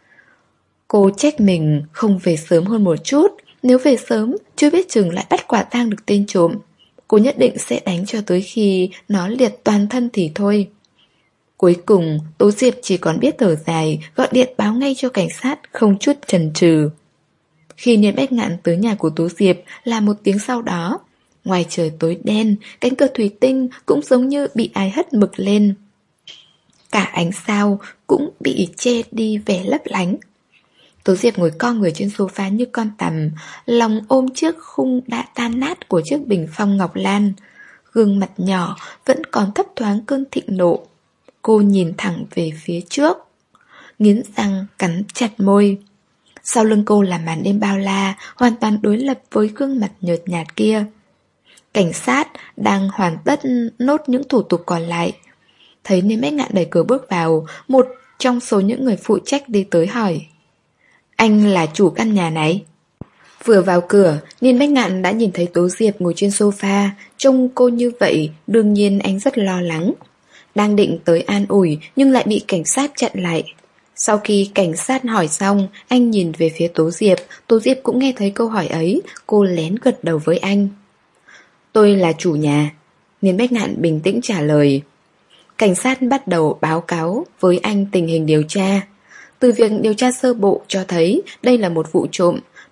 Cô trách mình không về sớm hơn một chút. Nếu về sớm, chưa biết chừng lại bắt quả tang được tên trộm. Cô nhất định sẽ đánh cho tới khi nó liệt toàn thân thì thôi. Cuối cùng, Tố Diệp chỉ còn biết thở dài, gọi điện báo ngay cho cảnh sát, không chút chần chừ. Khi Niên Bách Ngạn tới nhà của Tố Diệp là một tiếng sau đó. Ngoài trời tối đen, cánh cửa thủy tinh cũng giống như bị ai hất mực lên. Cả ánh sao cũng bị che đi vẻ lấp lánh. Tố Diệp ngồi co người trên sofa như con tằm, lòng ôm chiếc khung đã tan nát của chiếc bình phong ngọc lan. Gương mặt nhỏ vẫn còn thấp thoáng cơn thịnh nộ. Cô nhìn thẳng về phía trước, nghiến răng cắn chặt môi. Sau lưng cô là màn đêm bao la, hoàn toàn đối lập với gương mặt nhợt nhạt kia. Cảnh sát đang hoàn tất nốt những thủ tục còn lại. Thấy Niên Bách Ngạn đẩy cửa bước vào, một trong số những người phụ trách đi tới hỏi: Anh là chủ căn nhà này? Vừa vào cửa, Niên Bách Ngạn đã nhìn thấy Tố Diệp ngồi trên sofa. Trông cô như vậy, đương nhiên anh rất lo lắng. Đang định tới an ủi nhưng lại bị cảnh sát chặn lại. Sau khi cảnh sát hỏi xong, anh nhìn về phía Tố Diệp. Tố Diệp cũng nghe thấy câu hỏi ấy. Cô lén gật đầu với anh. Tôi là chủ nhà. Niên Bách Ngạn bình tĩnh trả lời. Cảnh sát bắt đầu báo cáo với anh tình hình điều tra. Từ việc điều tra sơ bộ cho thấy đây là một vụ trộm.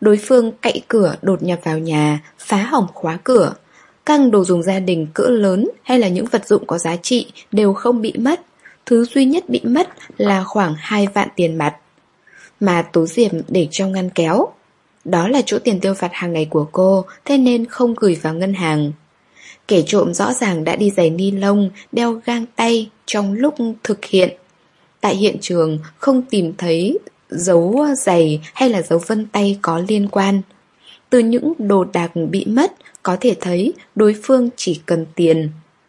Đối phương cậy cửa đột nhập vào nhà, phá hỏng khóa cửa. Các đồ dùng gia đình cỡ lớn hay là những vật dụng có giá trị đều không bị mất. Thứ duy nhất bị mất là khoảng hai vạn tiền mặt mà Tố Diệp để trong ngăn kéo. Đó là chỗ tiền tiêu vặt hàng ngày của cô, thế nên không gửi vào ngân hàng. Kẻ trộm rõ ràng đã đi giày ni lông, đeo găng tay trong lúc thực hiện. Tại hiện trường không tìm thấy dấu giày hay là dấu vân tay có liên quan. Từ những đồ đạc bị mất, có thể thấy đối phương chỉ cần tiền.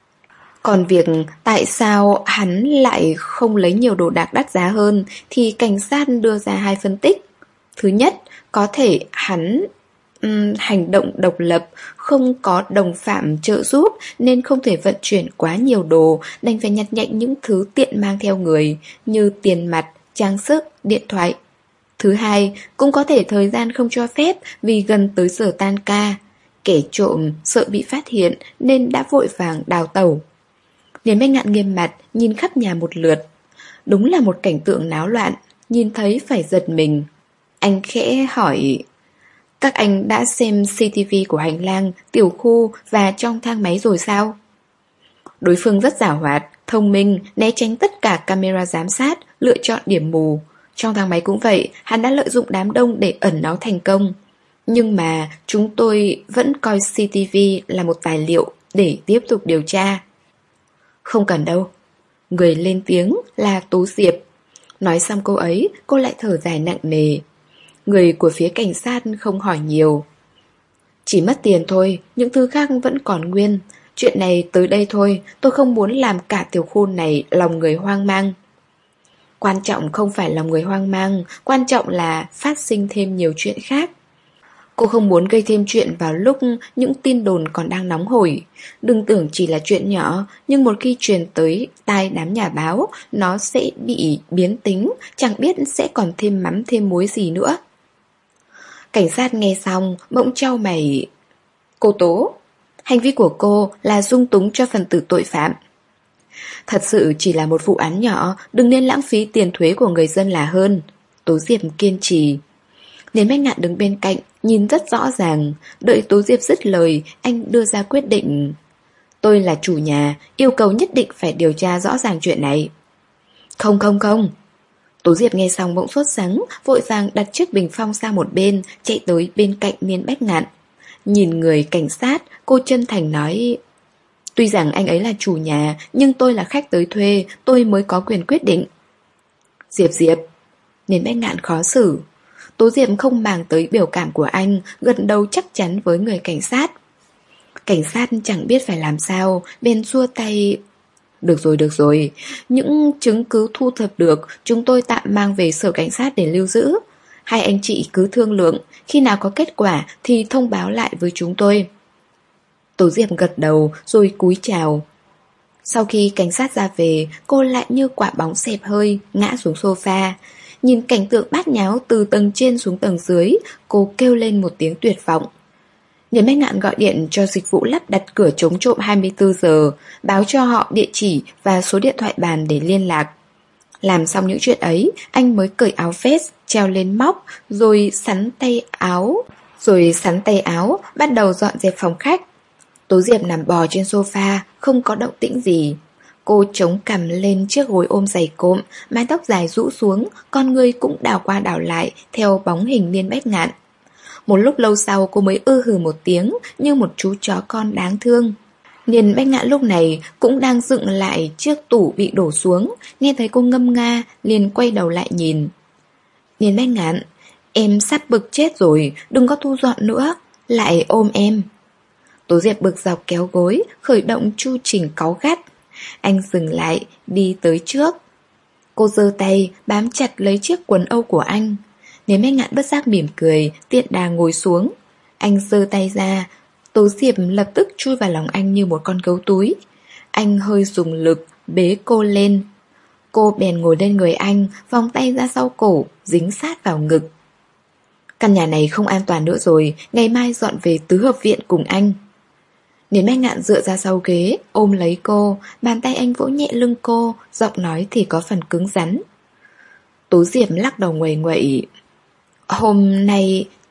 Còn việc tại sao hắn lại không lấy nhiều đồ đạc đắt giá hơn thì cảnh sát đưa ra hai phân tích. Thứ nhất, có thể hắn um, hành động độc lập, không có đồng phạm trợ giúp nên không thể vận chuyển quá nhiều đồ, đành phải nhặt nhạnh những thứ tiện mang theo người như tiền mặt, trang sức, điện thoại. Thứ hai, cũng có thể thời gian không cho phép vì gần tới giờ tan ca. Kẻ trộm sợ bị phát hiện nên đã vội vàng đào tẩu. Điền Bách Ngạn nghiêm mặt nhìn khắp nhà một lượt. Đúng là một cảnh tượng náo loạn, nhìn thấy phải giật mình. Anh khẽ hỏi: các anh đã xem xê tê vê của hành lang, tiểu khu và trong thang máy rồi sao? Đối phương rất giảo hoạt, thông minh, né tránh tất cả camera giám sát, lựa chọn điểm mù. Trong thang máy cũng vậy, hắn đã lợi dụng đám đông để ẩn náu thành công. Nhưng mà chúng tôi vẫn coi xê tê vê là một tài liệu để tiếp tục điều tra. Không cần đâu. Người lên tiếng là Tố Diệp. Nói xong câu ấy, cô lại thở dài nặng nề. Người của phía cảnh sát không hỏi nhiều. Chỉ mất tiền thôi, những thứ khác vẫn còn nguyên. Chuyện này tới đây thôi, tôi không muốn làm cả tiểu khu này lòng người hoang mang. Quan trọng không phải lòng người hoang mang, quan trọng là phát sinh thêm nhiều chuyện khác. Cô không muốn gây thêm chuyện vào lúc những tin đồn còn đang nóng hổi. Đừng tưởng chỉ là chuyện nhỏ, nhưng một khi truyền tới tai đám nhà báo, nó sẽ bị biến tính, chẳng biết sẽ còn thêm mắm thêm muối gì nữa. Cảnh sát nghe xong, bỗng chau mày. Cô Tố, hành vi của cô là dung túng cho phần tử tội phạm. Thật sự chỉ là một vụ án nhỏ, đừng nên lãng phí tiền thuế của người dân là hơn. Tố Diệp kiên trì. Điền Bách Ngạn đứng bên cạnh, nhìn rất rõ ràng. Đợi Tố Diệp dứt lời, anh đưa ra quyết định. Tôi là chủ nhà, yêu cầu nhất định phải điều tra rõ ràng chuyện này. Không không không. Tố Diệp nghe xong bỗng sốt sắng, vội vàng đặt chiếc bình phong sang một bên, chạy tới bên cạnh Điền Bách Ngạn. Nhìn người cảnh sát, cô chân thành nói: tuy rằng anh ấy là chủ nhà, nhưng tôi là khách tới thuê, tôi mới có quyền quyết định. Diệp Diệp. Điền Bách Ngạn khó xử. Tố Diệp không màng tới biểu cảm của anh, gật đầu chắc chắn với người cảnh sát. Cảnh sát chẳng biết phải làm sao, bèn xua tay. Được rồi, được rồi, những chứng cứ thu thập được chúng tôi tạm mang về sở cảnh sát để lưu giữ. Hai anh chị cứ thương lượng, khi nào có kết quả thì thông báo lại với chúng tôi. Tố Diệp gật đầu rồi cúi chào. Sau khi cảnh sát ra về, cô lại như quả bóng xẹp hơi, ngã xuống sofa. Nhìn cảnh tượng bát nháo từ tầng trên xuống tầng dưới, cô kêu lên một tiếng tuyệt vọng. Điền Bách Ngạn gọi điện cho dịch vụ lắp đặt cửa chống trộm hai mươi tư giờ, báo cho họ địa chỉ và số điện thoại bàn để liên lạc. Làm xong những chuyện ấy, anh mới cởi áo vest, treo lên móc, rồi sắn tay áo, rồi sắn tay áo, bắt đầu dọn dẹp phòng khách. Tố Diệp nằm bò trên sofa, không có động tĩnh gì. Cô chống cằm lên chiếc gối ôm dày cộm, mái tóc dài rũ xuống, con người cũng đảo qua đảo lại theo bóng hình Điền Bách Ngạn. Một lúc lâu sau cô mới ư hừ một tiếng như một chú chó con đáng thương. Điền Bách Ngạn lúc này cũng đang dựng lại chiếc tủ bị đổ xuống, nghe thấy cô ngâm nga, liền quay đầu lại nhìn. Điền Bách Ngạn, em sắp bực chết rồi, đừng có thu dọn nữa, lại ôm em. Tố Diệp bực dọc kéo gối, khởi động chu trình cáu gắt. Anh dừng lại, đi tới trước. Cô giơ tay, bám chặt lấy chiếc quần âu của anh. Điền Bách Ngạn bất giác mỉm cười, tiện đà ngồi xuống. Anh giơ tay ra, Tố Diệp lập tức chui vào lòng anh như một con gấu túi. Anh hơi dùng lực, bế cô lên. Cô bèn ngồi lên người anh, vòng tay ra sau cổ, dính sát vào ngực. Căn nhà này không an toàn nữa rồi, ngày mai dọn về tứ hợp viện cùng anh. Điền Bách Ngạn dựa ra sau ghế, ôm lấy cô, bàn tay anh vỗ nhẹ lưng cô, giọng nói thì có phần cứng rắn. Tố Diệp lắc đầu nguầy nguậy. Hôm nay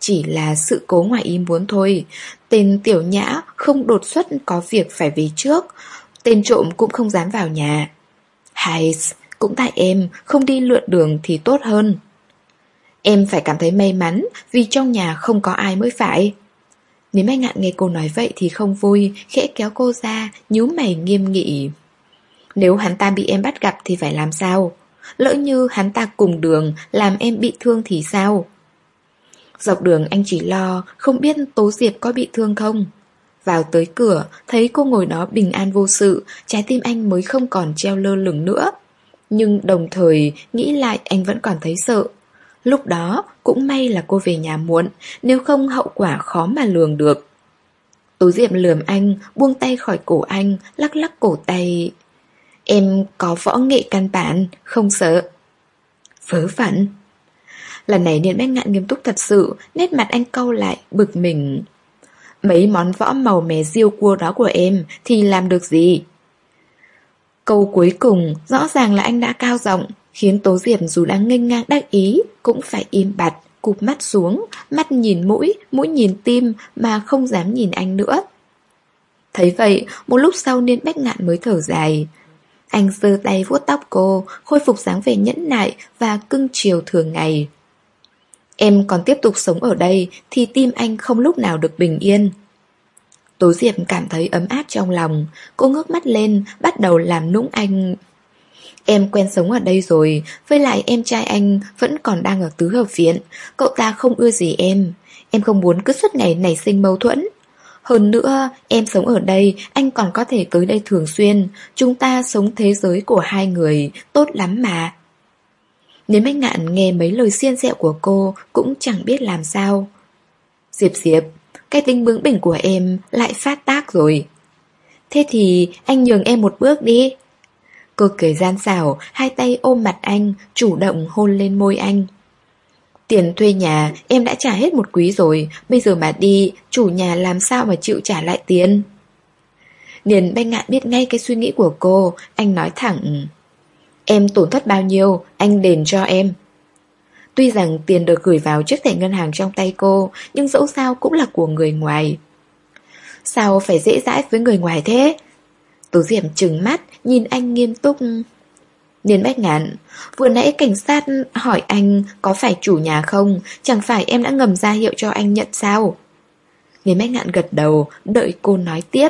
chỉ là sự cố ngoài ý muốn thôi. Tên Tiểu Nhã không đột xuất có việc phải về trước. Tên trộm cũng không dám vào nhà. Hay, cũng tại em, không đi lượn đường thì tốt hơn. Em phải cảm thấy may mắn vì trong nhà không có ai mới phải. Nếu Bách Ngạn nghe cô nói vậy thì không vui, khẽ kéo cô ra, nhíu mày nghiêm nghị. Nếu hắn ta bị em bắt gặp thì phải làm sao? Lỡ như hắn ta cùng đường làm em bị thương thì sao? Dọc đường anh chỉ lo không biết Tố Diệp có bị thương không. Vào tới cửa, thấy cô ngồi đó bình an vô sự, trái tim anh mới không còn treo lơ lửng nữa. Nhưng đồng thời nghĩ lại anh vẫn còn thấy sợ. Lúc đó cũng may là cô về nhà muộn, nếu không hậu quả khó mà lường được. Tố Diệp lườm anh, buông tay khỏi cổ anh, lắc lắc cổ tay. Em có võ nghệ căn bản, không sợ. Vớ vẩn. Lần này Niên Bách Ngạn nghiêm túc thật sự, nét mặt anh cau lại, bực mình. Mấy món võ màu mè riêu cua đó của em thì làm được gì? Câu cuối cùng rõ ràng là anh đã cao giọng, khiến Tố Diệp dù đang nghênh ngang đắc ý cũng phải im bặt, cụp mắt xuống, mắt nhìn mũi, mũi nhìn tim mà không dám nhìn anh nữa. Thấy vậy, một lúc sau Niên Bách Ngạn mới thở dài. Anh giơ tay vuốt tóc cô, khôi phục dáng vẻ nhẫn nại và cưng chiều thường ngày. Em còn tiếp tục sống ở đây thì tim anh không lúc nào được bình yên. Tố Diệp cảm thấy ấm áp trong lòng. Cô ngước mắt lên, bắt đầu làm nũng anh. Em quen sống ở đây rồi, với lại em trai anh vẫn còn đang ở tứ hợp viện. Cậu ta không ưa gì em. Em không muốn cứ suốt ngày nảy sinh mâu thuẫn. Hơn nữa, em sống ở đây, anh còn có thể tới đây thường xuyên. Chúng ta sống thế giới của hai người, tốt lắm mà. Nếu Bách Ngạn nghe mấy lời xiên xẹo của cô cũng chẳng biết làm sao. Diệp Diệp, cái tính bướng bỉnh của em lại phát tác rồi. Thế thì anh nhường em một bước đi. Cô cười gian xảo, hai tay ôm mặt anh, chủ động hôn lên môi anh. Tiền thuê nhà em đã trả hết một quý rồi, bây giờ mà đi, chủ nhà làm sao mà chịu trả lại tiền? Niên Bách Ngạn biết ngay cái suy nghĩ của cô, anh nói thẳng. Em tổn thất bao nhiêu, anh đền cho em. Tuy rằng tiền được gửi vào chiếc thẻ ngân hàng trong tay cô, nhưng dẫu sao cũng là của người ngoài. Sao phải dễ dãi với người ngoài thế? Tố Diệp trừng mắt, nhìn anh nghiêm túc. Niên Bách Ngạn, vừa nãy cảnh sát hỏi anh có phải chủ nhà không, chẳng phải em đã ngầm ra hiệu cho anh nhận sao? Niên Bách Ngạn gật đầu, đợi cô nói tiếp.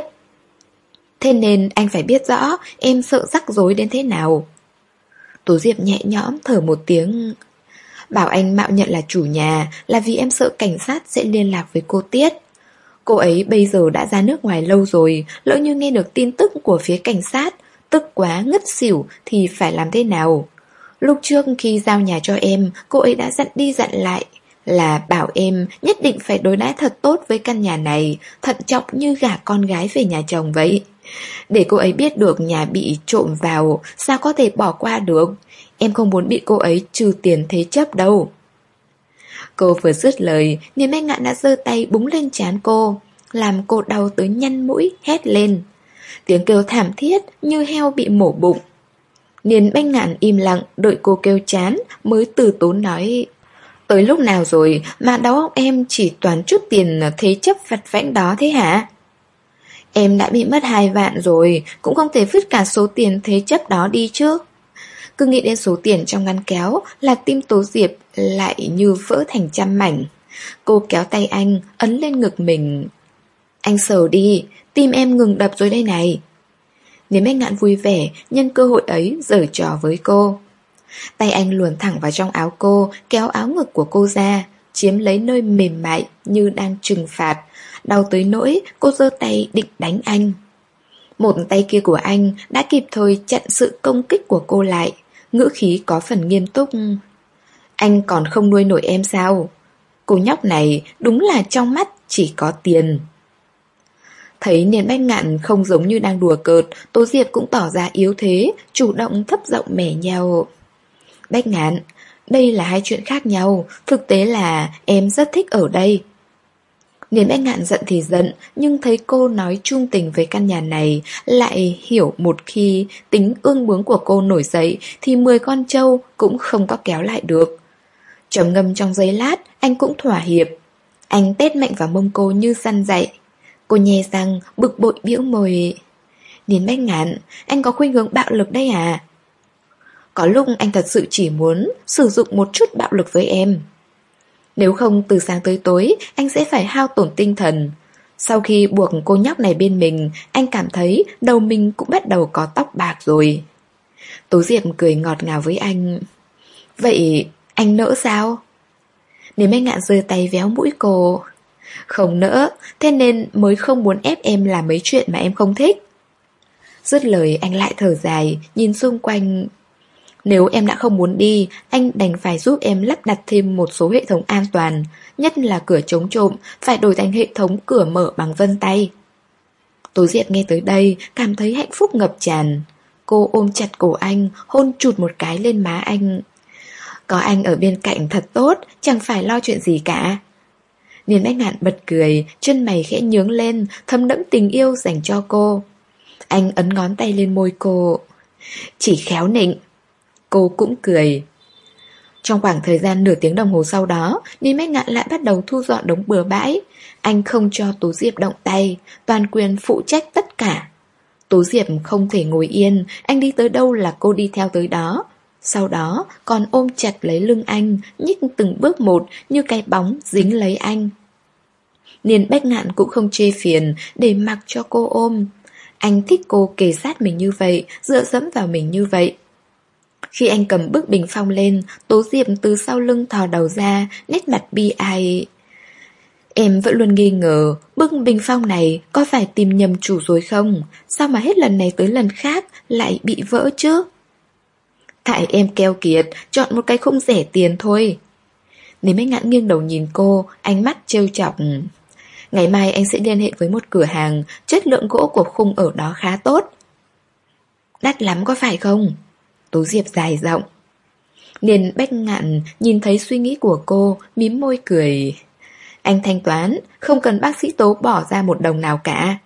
Thế nên anh phải biết rõ em sợ rắc rối đến thế nào. Tố Diệp nhẹ nhõm thở một tiếng. Bảo anh mạo nhận là chủ nhà là vì em sợ cảnh sát sẽ liên lạc với cô Tiết. Cô ấy bây giờ đã ra nước ngoài lâu rồi, lỡ như nghe được tin tức của phía cảnh sát, tức quá ngất xỉu thì phải làm thế nào? Lúc trước khi giao nhà cho em, cô ấy đã dặn đi dặn lại là bảo em nhất định phải đối đãi thật tốt với căn nhà này, thận trọng như gả con gái về nhà chồng vậy. Để cô ấy biết được nhà bị trộm vào, sao có thể bỏ qua được? Em không muốn bị cô ấy trừ tiền thế chấp đâu. Cô vừa dứt lời, Niên Bách Ngạn đã giơ tay búng lên trán cô, làm cô đau tới nhăn mũi, hét lên. Tiếng kêu thảm thiết như heo bị mổ bụng. Niên Bách Ngạn im lặng đợi cô kêu chán mới từ tốn nói. Tới lúc nào rồi mà đầu óc em chỉ toàn chút tiền thế chấp vặt vãnh đó thế hả? Em đã bị mất hai vạn rồi, cũng không thể vứt cả số tiền thế chấp đó đi chứ. Cứ nghĩ đến số tiền trong ngăn kéo là tim Tố Diệp lại như vỡ thành trăm mảnh. Cô kéo tay anh, ấn lên ngực mình. Anh sờ đi, tim em ngừng đập rồi đây này. Niên Bách Ngạn vui vẻ, nhân cơ hội ấy giở trò với cô. Tay anh luồn thẳng vào trong áo cô, kéo áo ngực của cô ra, chiếm lấy nơi mềm mại như đang trừng phạt. Đau tới nỗi cô giơ tay định đánh anh. Một tay kia của anh đã kịp thời chặn sự công kích của cô lại, ngữ khí có phần nghiêm túc. Anh còn không nuôi nổi em sao? Cô nhóc này đúng là trong mắt chỉ có tiền. Thấy Niên Bách Ngạn không giống như đang đùa cợt, Tố Diệp cũng tỏ ra yếu thế, chủ động thấp giọng mẻ nheo. Bách Ngạn, đây là hai chuyện khác nhau, thực tế là em rất thích ở đây. Niên Bách Ngạn giận thì giận, nhưng thấy cô nói chung tình với căn nhà này, lại hiểu một khi tính ương bướng của cô nổi dậy thì mười con trâu cũng không có kéo lại được. Trầm ngâm trong giây lát, anh cũng thỏa hiệp. Anh tét mạnh vào mông cô như săn dạy. Cô nhe răng, bực bội bĩu môi. Điền Bách Ngạn, anh có khuynh hướng bạo lực đây à? Có lúc anh thật sự chỉ muốn sử dụng một chút bạo lực với em. Nếu không từ sáng tới tối anh sẽ phải hao tổn tinh thần. Sau khi buộc cô nhóc này bên mình, anh cảm thấy đầu mình cũng bắt đầu có tóc bạc rồi. Tố Diệp cười ngọt ngào với anh. Vậy anh nỡ sao? Nếu Bách Ngạn giơ tay véo mũi cô. Không nỡ, thế nên mới không muốn ép em làm mấy chuyện mà em không thích. Dứt lời anh lại thở dài, nhìn xung quanh. Nếu em đã không muốn đi, anh đành phải giúp em lắp đặt thêm một số hệ thống an toàn, nhất là cửa chống trộm, phải đổi thành hệ thống cửa mở bằng vân tay. Tố Diệp nghe tới đây, cảm thấy hạnh phúc ngập tràn. Cô ôm chặt cổ anh, hôn chụt một cái lên má anh. Có anh ở bên cạnh thật tốt, chẳng phải lo chuyện gì cả. Điền Bách Ngạn bật cười, chân mày khẽ nhướng lên, thấm đẫm tình yêu dành cho cô. Anh ấn ngón tay lên môi cô. Chỉ khéo nịnh. Cô cũng cười. Trong khoảng thời gian nửa tiếng đồng hồ sau đó, Điền Bách Ngạn lại bắt đầu thu dọn đống bừa bãi. Anh không cho Tố Diệp động tay, toàn quyền phụ trách tất cả. Tố Diệp không thể ngồi yên, anh đi tới đâu là cô đi theo tới đó. Sau đó còn ôm chặt lấy lưng anh, nhích từng bước một như cái bóng dính lấy anh. Điền Bách Ngạn cũng không chê phiền để mặc cho cô ôm. Anh thích cô kề sát mình như vậy, dựa dẫm vào mình như vậy. Khi anh cầm bức bình phong lên, Tố Diệp từ sau lưng thò đầu ra, nét mặt bi ai. Em vẫn luôn nghi ngờ, bức bình phong này có phải tìm nhầm chủ rồi không? Sao mà hết lần này tới lần khác lại bị vỡ chứ? Tại em keo kiệt, chọn một cái khung rẻ tiền thôi. Nếu Bách Ngạn nghiêng đầu nhìn cô, ánh mắt trêu chọc. Ngày mai anh sẽ liên hệ với một cửa hàng, chất lượng gỗ của khung ở đó khá tốt. Đắt lắm có phải không? Tố Diệp dài giọng. Điền Bách Ngạn nhìn thấy suy nghĩ của cô, mím môi cười. Anh thanh toán, không cần bác sĩ Tố bỏ ra một đồng nào cả.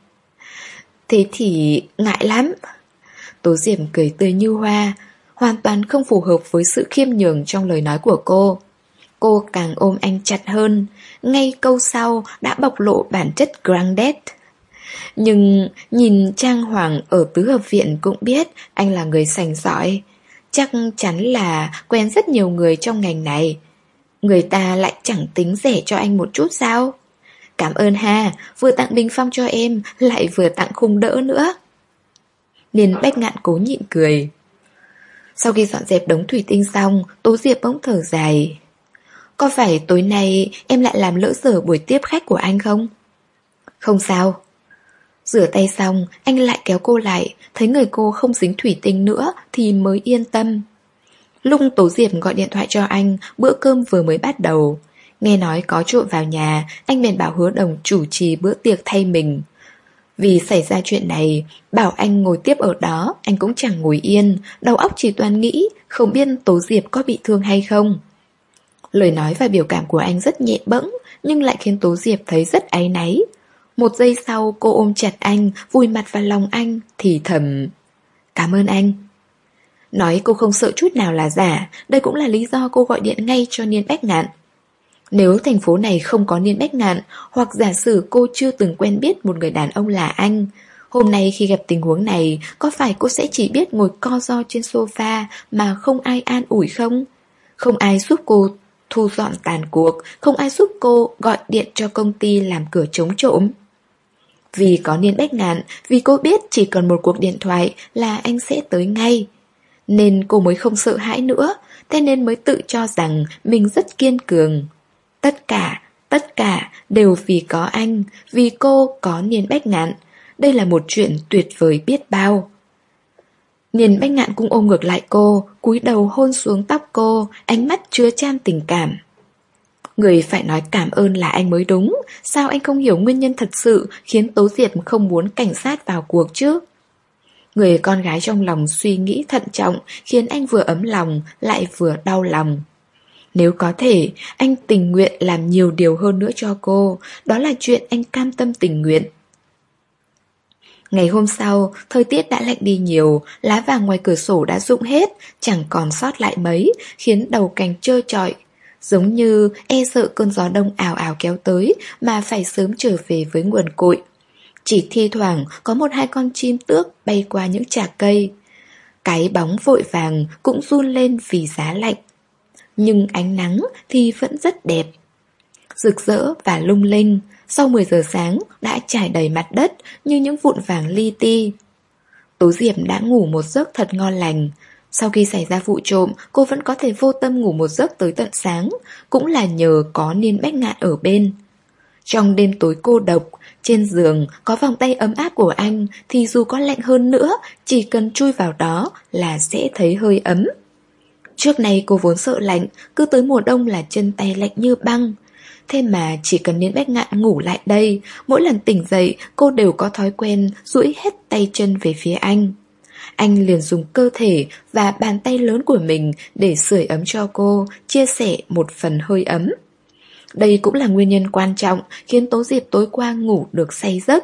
Thế thì ngại lắm. Tố Diệp cười tươi như hoa, hoàn toàn không phù hợp với sự khiêm nhường trong lời nói của cô. Cô càng ôm anh chặt hơn, ngay câu sau đã bộc lộ bản chất Grandet. Nhưng nhìn trang hoàng ở tứ hợp viện cũng biết anh là người sành sỏi. Chắc chắn là quen rất nhiều người trong ngành này. Người ta lại chẳng tính rẻ cho anh một chút sao? Cảm ơn ha, vừa tặng bình phong cho em, lại vừa tặng khung đỡ nữa. Điền Bách Ngạn cố nhịn cười. Sau khi dọn dẹp đống thủy tinh xong, Tố Diệp bỗng thở dài. Có phải tối nay em lại làm lỡ dở buổi tiếp khách của anh không? Không sao. Rửa tay xong, anh lại kéo cô lại, thấy người cô không dính thủy tinh nữa thì mới yên tâm. Lúc Tố Diệp gọi điện thoại cho anh, bữa cơm vừa mới bắt đầu. Nghe nói có trộm vào nhà, anh bèn bảo Hứa Đồng chủ trì bữa tiệc thay mình. Vì xảy ra chuyện này, bảo anh ngồi tiếp ở đó, anh cũng chẳng ngồi yên, đầu óc chỉ toàn nghĩ, không biết Tố Diệp có bị thương hay không. Lời nói và biểu cảm của anh rất nhẹ bẫng, nhưng lại khiến Tố Diệp thấy rất áy náy. Một giây sau cô ôm chặt anh, vùi mặt vào lòng anh, thì thầm. Cảm ơn anh. Nói cô không sợ chút nào là giả, đây cũng là lý do cô gọi điện ngay cho Niên Bách Ngạn. Nếu thành phố này không có Niên Bách Ngạn, hoặc giả sử cô chưa từng quen biết một người đàn ông là anh, hôm nay khi gặp tình huống này, có phải cô sẽ chỉ biết ngồi co ro trên sofa mà không ai an ủi không? Không ai giúp cô thu dọn tàn cuộc, không ai giúp cô gọi điện cho công ty làm cửa chống trộm. Vì có Niên Bách Ngạn, vì cô biết chỉ cần một cuộc điện thoại là anh sẽ tới ngay, nên cô mới không sợ hãi nữa, thế nên mới tự cho rằng mình rất kiên cường. Tất cả, tất cả đều vì có anh, vì cô có Niên Bách Ngạn. Đây là một chuyện tuyệt vời biết bao. Niên Bách Ngạn cũng ôm ngược lại cô, cúi đầu hôn xuống tóc cô, ánh mắt chứa chan tình cảm. Người phải nói cảm ơn là anh mới đúng. Sao anh không hiểu nguyên nhân thật sự khiến Tố Diệp không muốn cảnh sát vào cuộc chứ? Người con gái trong lòng suy nghĩ thận trọng khiến anh vừa ấm lòng lại vừa đau lòng. Nếu có thể, anh tình nguyện làm nhiều điều hơn nữa cho cô. Đó là chuyện anh cam tâm tình nguyện. Ngày hôm sau, thời tiết đã lạnh đi nhiều, lá vàng ngoài cửa sổ đã rụng hết, chẳng còn sót lại mấy, khiến đầu cành trơ trọi. Giống như e sợ cơn gió đông ào ào kéo tới mà phải sớm trở về với nguồn cội. Chỉ thi thoảng có một hai con chim tước bay qua những chạc cây. Cái bóng vội vàng cũng run lên vì giá lạnh. Nhưng ánh nắng thì vẫn rất đẹp, rực rỡ và lung linh. Sau mười giờ sáng đã trải đầy mặt đất như những vụn vàng li ti. Tố Diệp đã ngủ một giấc thật ngon lành. Sau khi xảy ra vụ trộm, cô vẫn có thể vô tâm ngủ một giấc tới tận sáng, cũng là nhờ có Niên Bách Ngạn ở bên. Trong đêm tối cô độc, trên giường có vòng tay ấm áp của anh thì dù có lạnh hơn nữa, chỉ cần chui vào đó là sẽ thấy hơi ấm. Trước này cô vốn sợ lạnh, cứ tới mùa đông là chân tay lạnh như băng. Thế mà chỉ cần Niên Bách Ngạn ngủ lại đây, mỗi lần tỉnh dậy cô đều có thói quen duỗi hết tay chân về phía anh. Anh liền dùng cơ thể và bàn tay lớn của mình để sưởi ấm cho cô, chia sẻ một phần hơi ấm. Đây cũng là nguyên nhân quan trọng khiến Tố Diệp tối qua ngủ được say giấc.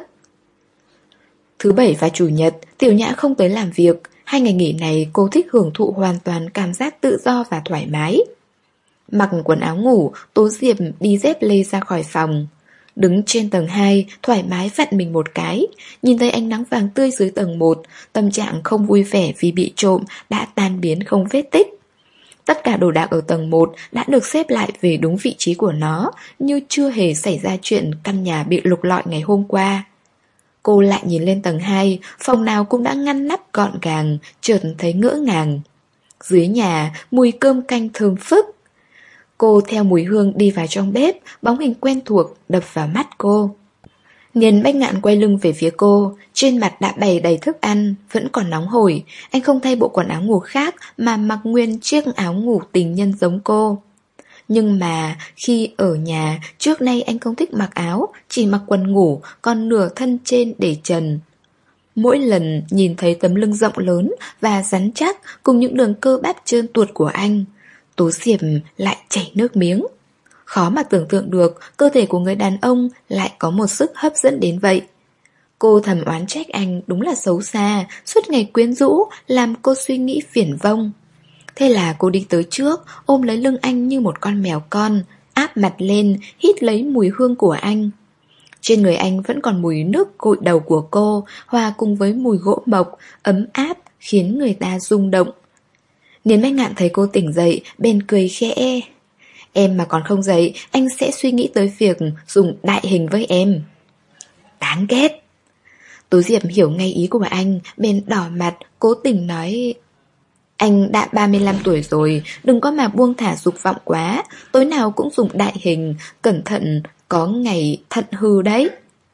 Thứ bảy và chủ nhật, Tiểu Nhã không tới làm việc. Hai ngày nghỉ này cô thích hưởng thụ hoàn toàn cảm giác tự do và thoải mái. Mặc quần áo ngủ, Tố Diệp đi dép lê ra khỏi phòng. Đứng trên tầng hai, thoải mái vặn mình một cái. Nhìn thấy ánh nắng vàng tươi dưới tầng một, tâm trạng không vui vẻ vì bị trộm đã tan biến không vết tích. Tất cả đồ đạc ở tầng một đã được xếp lại về đúng vị trí của nó, như chưa hề xảy ra chuyện căn nhà bị lục lọi ngày hôm qua. Cô lại nhìn lên tầng hai, phòng nào cũng đã ngăn nắp gọn gàng, chợt thấy ngỡ ngàng. Dưới nhà, mùi cơm canh thơm phức. Cô theo mùi hương đi vào trong bếp, bóng hình quen thuộc đập vào mắt cô. Niên Bách Ngạn quay lưng về phía cô, trên mặt đã bày đầy thức ăn, vẫn còn nóng hổi. Anh không thay bộ quần áo ngủ khác mà mặc nguyên chiếc áo ngủ tình nhân giống cô. Nhưng mà khi ở nhà, trước nay anh không thích mặc áo, chỉ mặc quần ngủ, còn nửa thân trên để trần. Mỗi lần nhìn thấy tấm lưng rộng lớn và rắn chắc cùng những đường cơ bắp trơn tuột của anh, Tố Diệp lại chảy nước miếng. Khó mà tưởng tượng được cơ thể của người đàn ông lại có một sức hấp dẫn đến vậy. Cô thầm oán trách anh đúng là xấu xa, suốt ngày quyến rũ, làm cô suy nghĩ viển vông. Thế là cô đi tới trước, ôm lấy lưng anh như một con mèo con, áp mặt lên, hít lấy mùi hương của anh. Trên người anh vẫn còn mùi nước gội đầu của cô, hòa cùng với mùi gỗ mộc, ấm áp, khiến người ta rung động. Niên Bách Ngạn thấy cô tỉnh dậy, bèn cười khẽ. Em mà còn không dậy, anh sẽ suy nghĩ tới việc dùng đại hình với em. Đáng ghét. Tố Diệp hiểu ngay ý của anh, bèn đỏ mặt, cố tình nói. Anh đã ba mươi lăm tuổi rồi, đừng có mà buông thả dục vọng quá, tối nào cũng dùng đại hình, cẩn thận, có ngày thận hư đấy.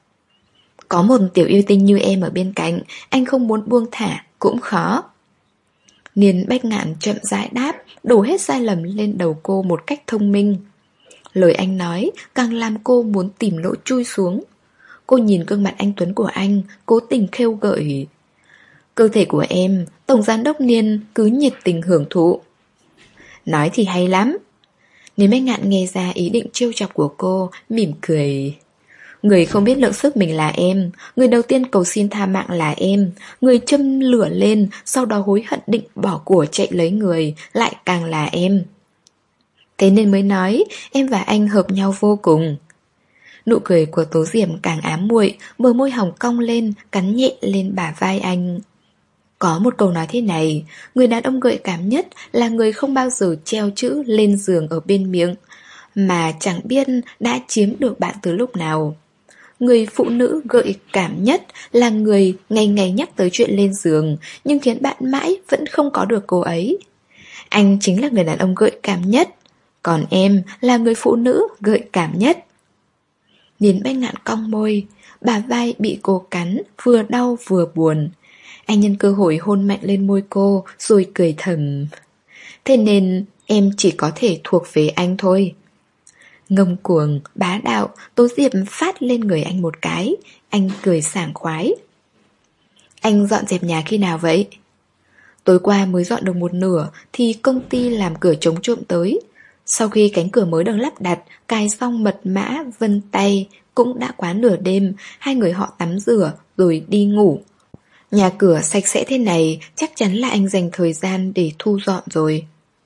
Có một tiểu yêu tinh như em ở bên cạnh, anh không muốn buông thả, cũng khó. Niên Bách Ngạn chậm rãi đáp, đổ hết sai lầm lên đầu cô một cách thông minh. Lời anh nói càng làm cô muốn tìm lỗ chui xuống. Cô nhìn gương mặt anh tuấn của anh, cố tình khêu gợi. Cơ thể của em, Tổng Giám đốc Niên cứ nhiệt tình hưởng thụ. Nói thì hay lắm. Niên Bách Ngạn nghe ra ý định trêu chọc của cô, mỉm cười. Người không biết lượng sức mình là em, người đầu tiên cầu xin tha mạng là em, người châm lửa lên, sau đó hối hận định bỏ của chạy lấy người, lại càng là em. Thế nên mới nói, em và anh hợp nhau vô cùng. Nụ cười của Tố Diệp càng ám muội, bờ môi hồng cong lên, cắn nhẹ lên bả vai anh. Có một câu nói thế này, người đàn ông gợi cảm nhất là người không bao giờ treo chữ lên giường ở bên miệng, mà chẳng biết đã chiếm được bạn từ lúc nào. Người phụ nữ gợi cảm nhất là người ngày ngày nhắc tới chuyện lên giường, nhưng khiến bạn mãi vẫn không có được cô ấy. Anh chính là người đàn ông gợi cảm nhất, còn em là người phụ nữ gợi cảm nhất. Niên Bách Ngạn cong môi, bả vai bị cô cắn, vừa đau vừa buồn. Anh nhân cơ hội hôn mạnh lên môi cô, rồi cười thầm. Thế nên em chỉ có thể thuộc về anh thôi. Ngông cuồng, bá đạo, Tố Diệp phát lên người anh một cái. Anh cười sảng khoái. Anh dọn dẹp nhà khi nào vậy? Tối qua mới dọn được một nửa thì công ty làm cửa chống trộm tới. Sau khi cánh cửa mới được lắp đặt, cài xong mật mã, vân tay, cũng đã quá nửa đêm. Hai người họ tắm rửa rồi đi ngủ. Nhà cửa sạch sẽ thế này, chắc chắn là anh dành thời gian để thu dọn rồi.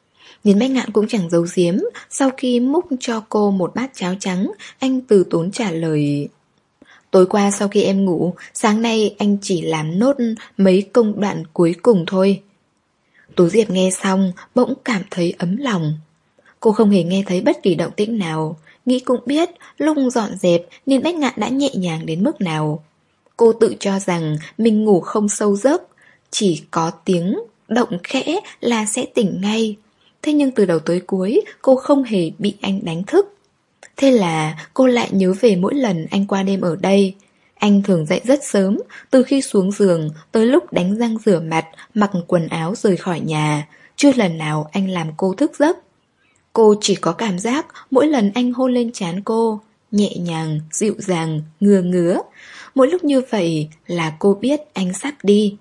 Điền Bách Ngạn cũng chẳng giấu giếm. Sau khi múc cho cô một bát cháo trắng, anh từ tốn trả lời: tối qua sau khi em ngủ, sáng nay anh chỉ làm nốt mấy công đoạn cuối cùng thôi. Tú Diệp nghe xong bỗng cảm thấy ấm lòng. Cô không hề nghe thấy bất kỳ động tĩnh nào. Nghĩ cũng biết lúc dọn dẹp Điền Bách Ngạn đã nhẹ nhàng đến mức nào. Cô tự cho rằng mình ngủ không sâu giấc, chỉ có tiếng động khẽ là sẽ tỉnh ngay. Thế nhưng từ đầu tới cuối cô không hề bị anh đánh thức. Thế là cô lại nhớ về mỗi lần anh qua đêm ở đây. Anh thường dậy rất sớm, từ khi xuống giường tới lúc đánh răng rửa mặt, mặc quần áo rời khỏi nhà. Chưa lần nào anh làm cô thức giấc. Cô chỉ có cảm giác mỗi lần anh hôn lên trán cô, nhẹ nhàng, dịu dàng, ngừa ngứa. Mỗi lúc như vậy là cô biết anh sắp đi.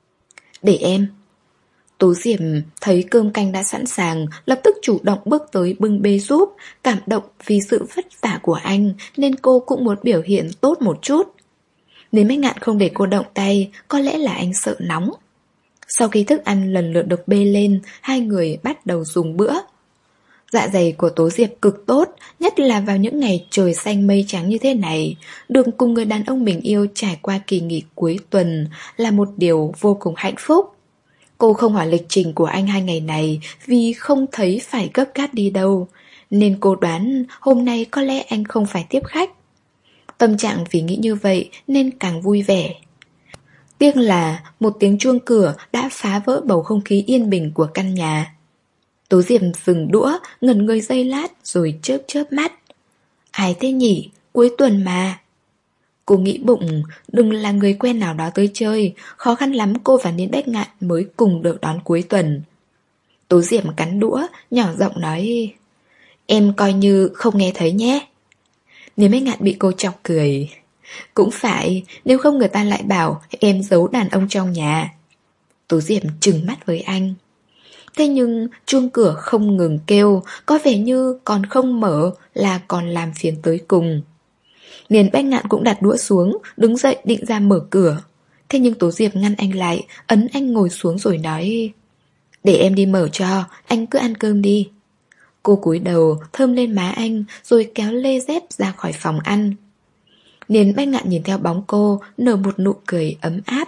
Để em. Tố Diệp thấy cơm canh đã sẵn sàng, lập tức chủ động bước tới bưng bê giúp. Cảm động vì sự vất vả của anh nên cô cũng muốn biểu hiện tốt một chút. Nếu Bách Ngạn không để cô động tay, có lẽ là anh sợ nóng. Sau khi thức ăn lần lượt được bê lên, hai người bắt đầu dùng bữa. Dạ dày của Tố Diệp cực tốt, nhất là vào những ngày trời xanh mây trắng như thế này. Được cùng người đàn ông mình yêu trải qua kỳ nghỉ cuối tuần là một điều vô cùng hạnh phúc. Cô không hỏi lịch trình của anh hai ngày này vì không thấy phải gấp gáp đi đâu, nên cô đoán hôm nay có lẽ anh không phải tiếp khách. Tâm trạng vì nghĩ như vậy nên càng vui vẻ. Tiếc là một tiếng chuông cửa đã phá vỡ bầu không khí yên bình của căn nhà. Tố Diệp dừng đũa, ngẩn người giây lát rồi chớp chớp mắt. Ai thế nhỉ? Cuối tuần mà. Cô nghĩ bụng, đừng là người quen nào đó tới chơi, khó khăn lắm cô và Niên Bách Ngạn mới cùng được đón cuối tuần. Tố Diệp cắn đũa, nhỏ giọng nói: em coi như không nghe thấy nhé. Niên Bách Ngạn bị cô chọc cười. Cũng phải, nếu không người ta lại bảo em giấu đàn ông trong nhà. Tố Diệp trừng mắt với anh. Thế nhưng chuông cửa không ngừng kêu, có vẻ như còn không mở là còn làm phiền tới cùng. Niên Bách Ngạn cũng đặt đũa xuống, đứng dậy định ra mở cửa. Thế nhưng Tố Diệp ngăn anh lại, ấn anh ngồi xuống rồi nói: để em đi mở cho, anh cứ ăn cơm đi. Cô cúi đầu thơm lên má anh rồi kéo lê dép ra khỏi phòng ăn. Niên Bách Ngạn nhìn theo bóng cô, nở một nụ cười ấm áp.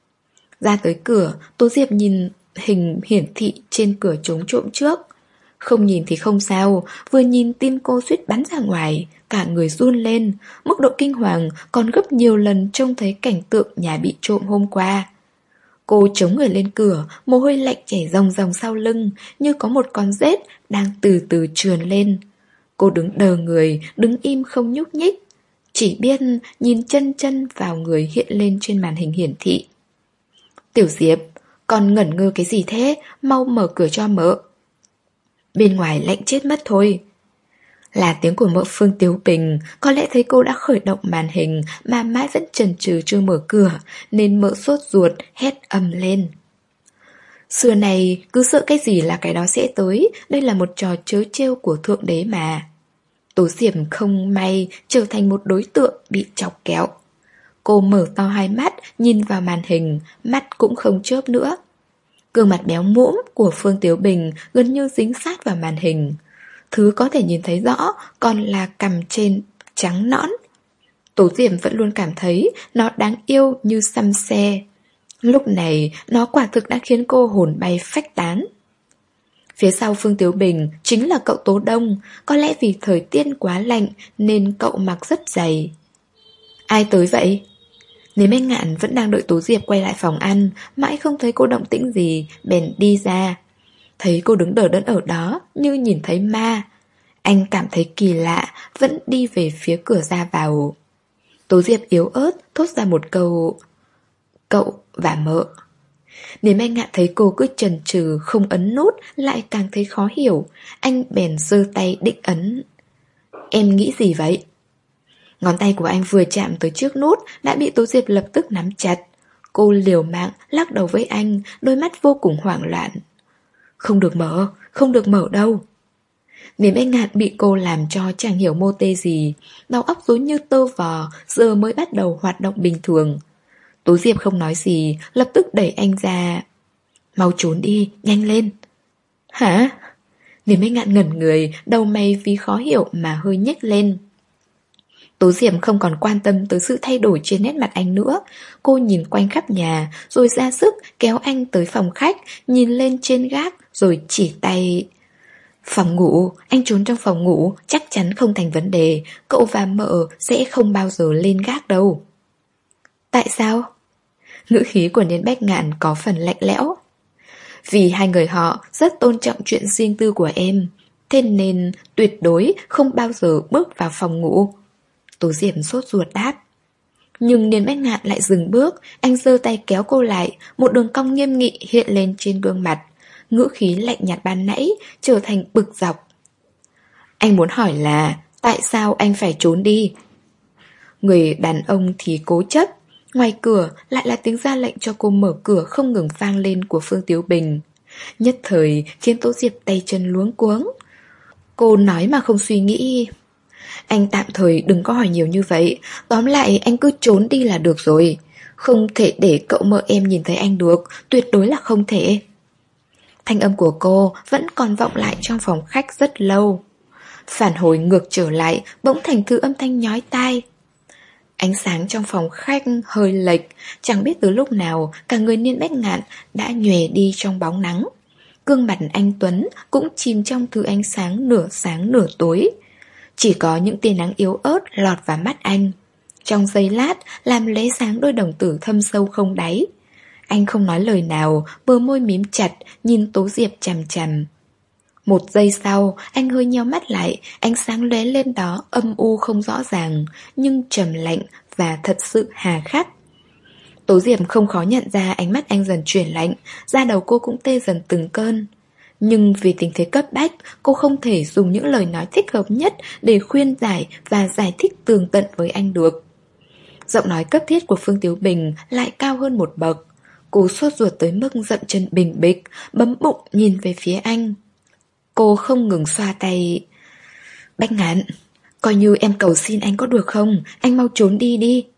Ra tới cửa, Tố Diệp nhìn hình hiển thị trên cửa chống trộm trước. Không nhìn thì không sao, vừa nhìn tim cô suýt bắn ra ngoài, cả người run lên, mức độ kinh hoàng còn gấp nhiều lần trông thấy cảnh tượng nhà bị trộm hôm qua. Cô chống người lên cửa, mồ hôi lạnh chảy ròng ròng sau lưng, như có một con rết đang từ từ trườn lên. Cô đứng đờ người, đứng im không nhúc nhích, chỉ biết nhìn chân chân vào người hiện lên trên màn hình hiển thị. Tiểu Diệp, còn ngẩn ngơ cái gì thế, mau mở cửa cho mợ. Bên ngoài lạnh chết mất thôi. Là tiếng của mợ Phương Tiếu Bình. Có lẽ thấy cô đã khởi động màn hình mà mãi vẫn chần chừ chưa mở cửa, nên mợ sốt ruột hét ầm lên. Xưa này cứ sợ cái gì là cái đó sẽ tới. Đây là một trò trớ trêu của Thượng Đế mà. Tố Diệp không may trở thành một đối tượng bị chọc kẹo. Cô mở to hai mắt, nhìn vào màn hình, mắt cũng không chớp nữa. Gương mặt béo mõm của Phương Tiếu Bình gần như dính sát vào màn hình. Thứ có thể nhìn thấy rõ còn là cằm trên trắng nõn. Tố Diệp vẫn luôn cảm thấy nó đáng yêu như xăm xe. Lúc này nó quả thực đã khiến cô hồn bay phách tán. Phía sau Phương Tiếu Bình chính là cậu Tố Đông. Có lẽ vì thời tiết quá lạnh nên cậu mặc rất dày. Ai tới vậy? Nếu Bách Ngạn vẫn đang đợi Tố Diệp quay lại phòng ăn, mãi không thấy cô động tĩnh gì, bèn đi ra. Thấy cô đứng đờ đẫn ở đó như nhìn thấy ma. Anh cảm thấy kỳ lạ, vẫn đi về phía cửa ra vào. Tố Diệp yếu ớt thốt ra một câu: cậu và mợ. Nếu Bách Ngạn thấy cô cứ chần chừ không ấn nút, lại càng thấy khó hiểu. Anh bèn giơ tay định ấn. Em nghĩ gì vậy? Ngón tay của anh vừa chạm tới trước nút đã bị Tố Diệp lập tức nắm chặt. Cô liều mạng lắc đầu với anh, đôi mắt vô cùng hoảng loạn. Không được mở, không được mở đâu. Nếu Bách Ngạn bị cô làm cho chẳng hiểu mô tê gì, đầu óc rối như tơ vò, giờ mới bắt đầu hoạt động bình thường. Tố Diệp không nói gì, lập tức đẩy anh ra. Mau trốn đi, nhanh lên. Hả? Niềm Bách Ngạn ngẩn người, đầu mày vì khó hiểu mà hơi nhếch lên. Tố Diệp không còn quan tâm tới sự thay đổi trên nét mặt anh nữa. Cô nhìn quanh khắp nhà, rồi ra sức kéo anh tới phòng khách, nhìn lên trên gác, rồi chỉ tay. Phòng ngủ, anh trốn trong phòng ngủ, chắc chắn không thành vấn đề. Cậu và mợ sẽ không bao giờ lên gác đâu. Tại sao? Ngữ khí của Niên Bách Ngạn có phần lạnh lẽo. Vì hai người họ rất tôn trọng chuyện riêng tư của em, thế nên tuyệt đối không bao giờ bước vào phòng ngủ. Tố Diệp sốt ruột đáp. Nhưng Niên Bách Ngạn lại dừng bước. Anh giơ tay kéo cô lại. Một đường cong nghiêm nghị hiện lên trên gương mặt. Ngữ khí lạnh nhạt ban nãy trở thành bực dọc. Anh muốn hỏi là tại sao anh phải trốn đi? Người đàn ông thì cố chấp. Ngoài cửa lại là tiếng ra lệnh cho cô mở cửa không ngừng vang lên của Phương Tiếu Bình. Nhất thời khiến Tố Diệp tay chân luống cuống. Cô nói mà không suy nghĩ. Anh tạm thời đừng có hỏi nhiều như vậy. Tóm lại anh cứ trốn đi là được rồi. Không thể để cậu mợ em nhìn thấy anh được. Tuyệt đối là không thể. Thanh âm của cô vẫn còn vọng lại trong phòng khách rất lâu. Phản hồi ngược trở lại bỗng thành thứ âm thanh nhói tai. Ánh sáng trong phòng khách hơi lệch. Chẳng biết từ lúc nào cả người Niên Bách Ngạn đã nhòe đi trong bóng nắng. Gương mặt anh Tuấn cũng chìm trong thứ ánh sáng nửa sáng nửa tối. Chỉ có những tia nắng yếu ớt lọt vào mắt anh. Trong giây lát làm lóe sáng đôi đồng tử thâm sâu không đáy. Anh không nói lời nào, bờ môi mím chặt, nhìn Tố Diệp chằm chằm. Một giây sau, anh hơi nheo mắt lại, ánh sáng lóe lên đó âm u không rõ ràng, nhưng trầm lạnh và thật sự hà khắc. Tố Diệp không khó nhận ra ánh mắt anh dần chuyển lạnh, da đầu cô cũng tê dần từng cơn. Nhưng vì tình thế cấp bách, cô không thể dùng những lời nói thích hợp nhất để khuyên giải và giải thích tường tận với anh được. Giọng nói cấp thiết của Phương Tiếu Bình lại cao hơn một bậc. Cô sốt ruột tới mức dậm chân bình bịch, bấm bụng nhìn về phía anh. Cô không ngừng xoa tay. Bách Ngạn, coi như em cầu xin anh có được không? Anh mau trốn đi đi.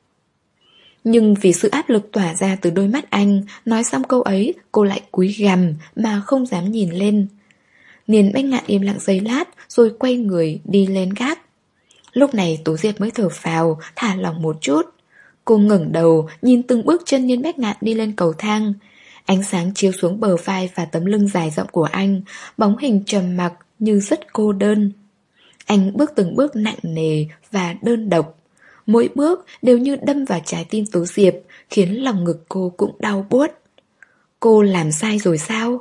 Nhưng vì sự áp lực tỏa ra từ đôi mắt anh, nói xong câu ấy, cô lại cúi gằm mà không dám nhìn lên. Niên Bách Ngạn im lặng giây lát, rồi quay người đi lên gác. Lúc này Tố Diệp mới thở phào, thả lỏng một chút. Cô ngẩng đầu, nhìn từng bước chân Niên Bách Ngạn đi lên cầu thang. Ánh sáng chiếu xuống bờ vai và tấm lưng dài rộng của anh, bóng hình trầm mặc như rất cô đơn. Anh bước từng bước nặng nề và đơn độc. Mỗi bước đều như đâm vào trái tim Tố Diệp, khiến lòng ngực cô cũng đau buốt. Cô làm sai rồi sao?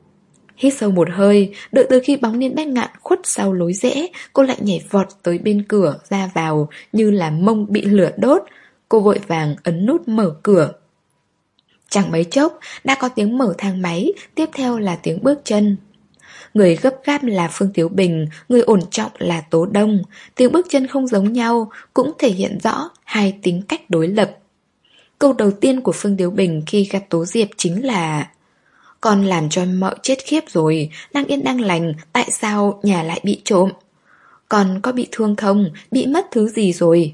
Hít sâu một hơi, đợi từ khi bóng Niên Bách Ngạn khuất sau lối rẽ, cô lại nhảy vọt tới bên cửa ra vào như là mông bị lửa đốt. Cô vội vàng ấn nút mở cửa. Chẳng mấy chốc đã có tiếng mở thang máy, tiếp theo là tiếng bước chân. Người gấp gáp là Phương Tiếu Bình, người ổn trọng là Tố Đông. Tiếng bước chân không giống nhau, cũng thể hiện rõ hai tính cách đối lập. Câu đầu tiên của Phương Tiếu Bình khi gặp Tố Diệp chính là: con làm cho mợ chết khiếp rồi, đang yên đang lành, tại sao nhà lại bị trộm? Con có bị thương không? Bị mất thứ gì rồi?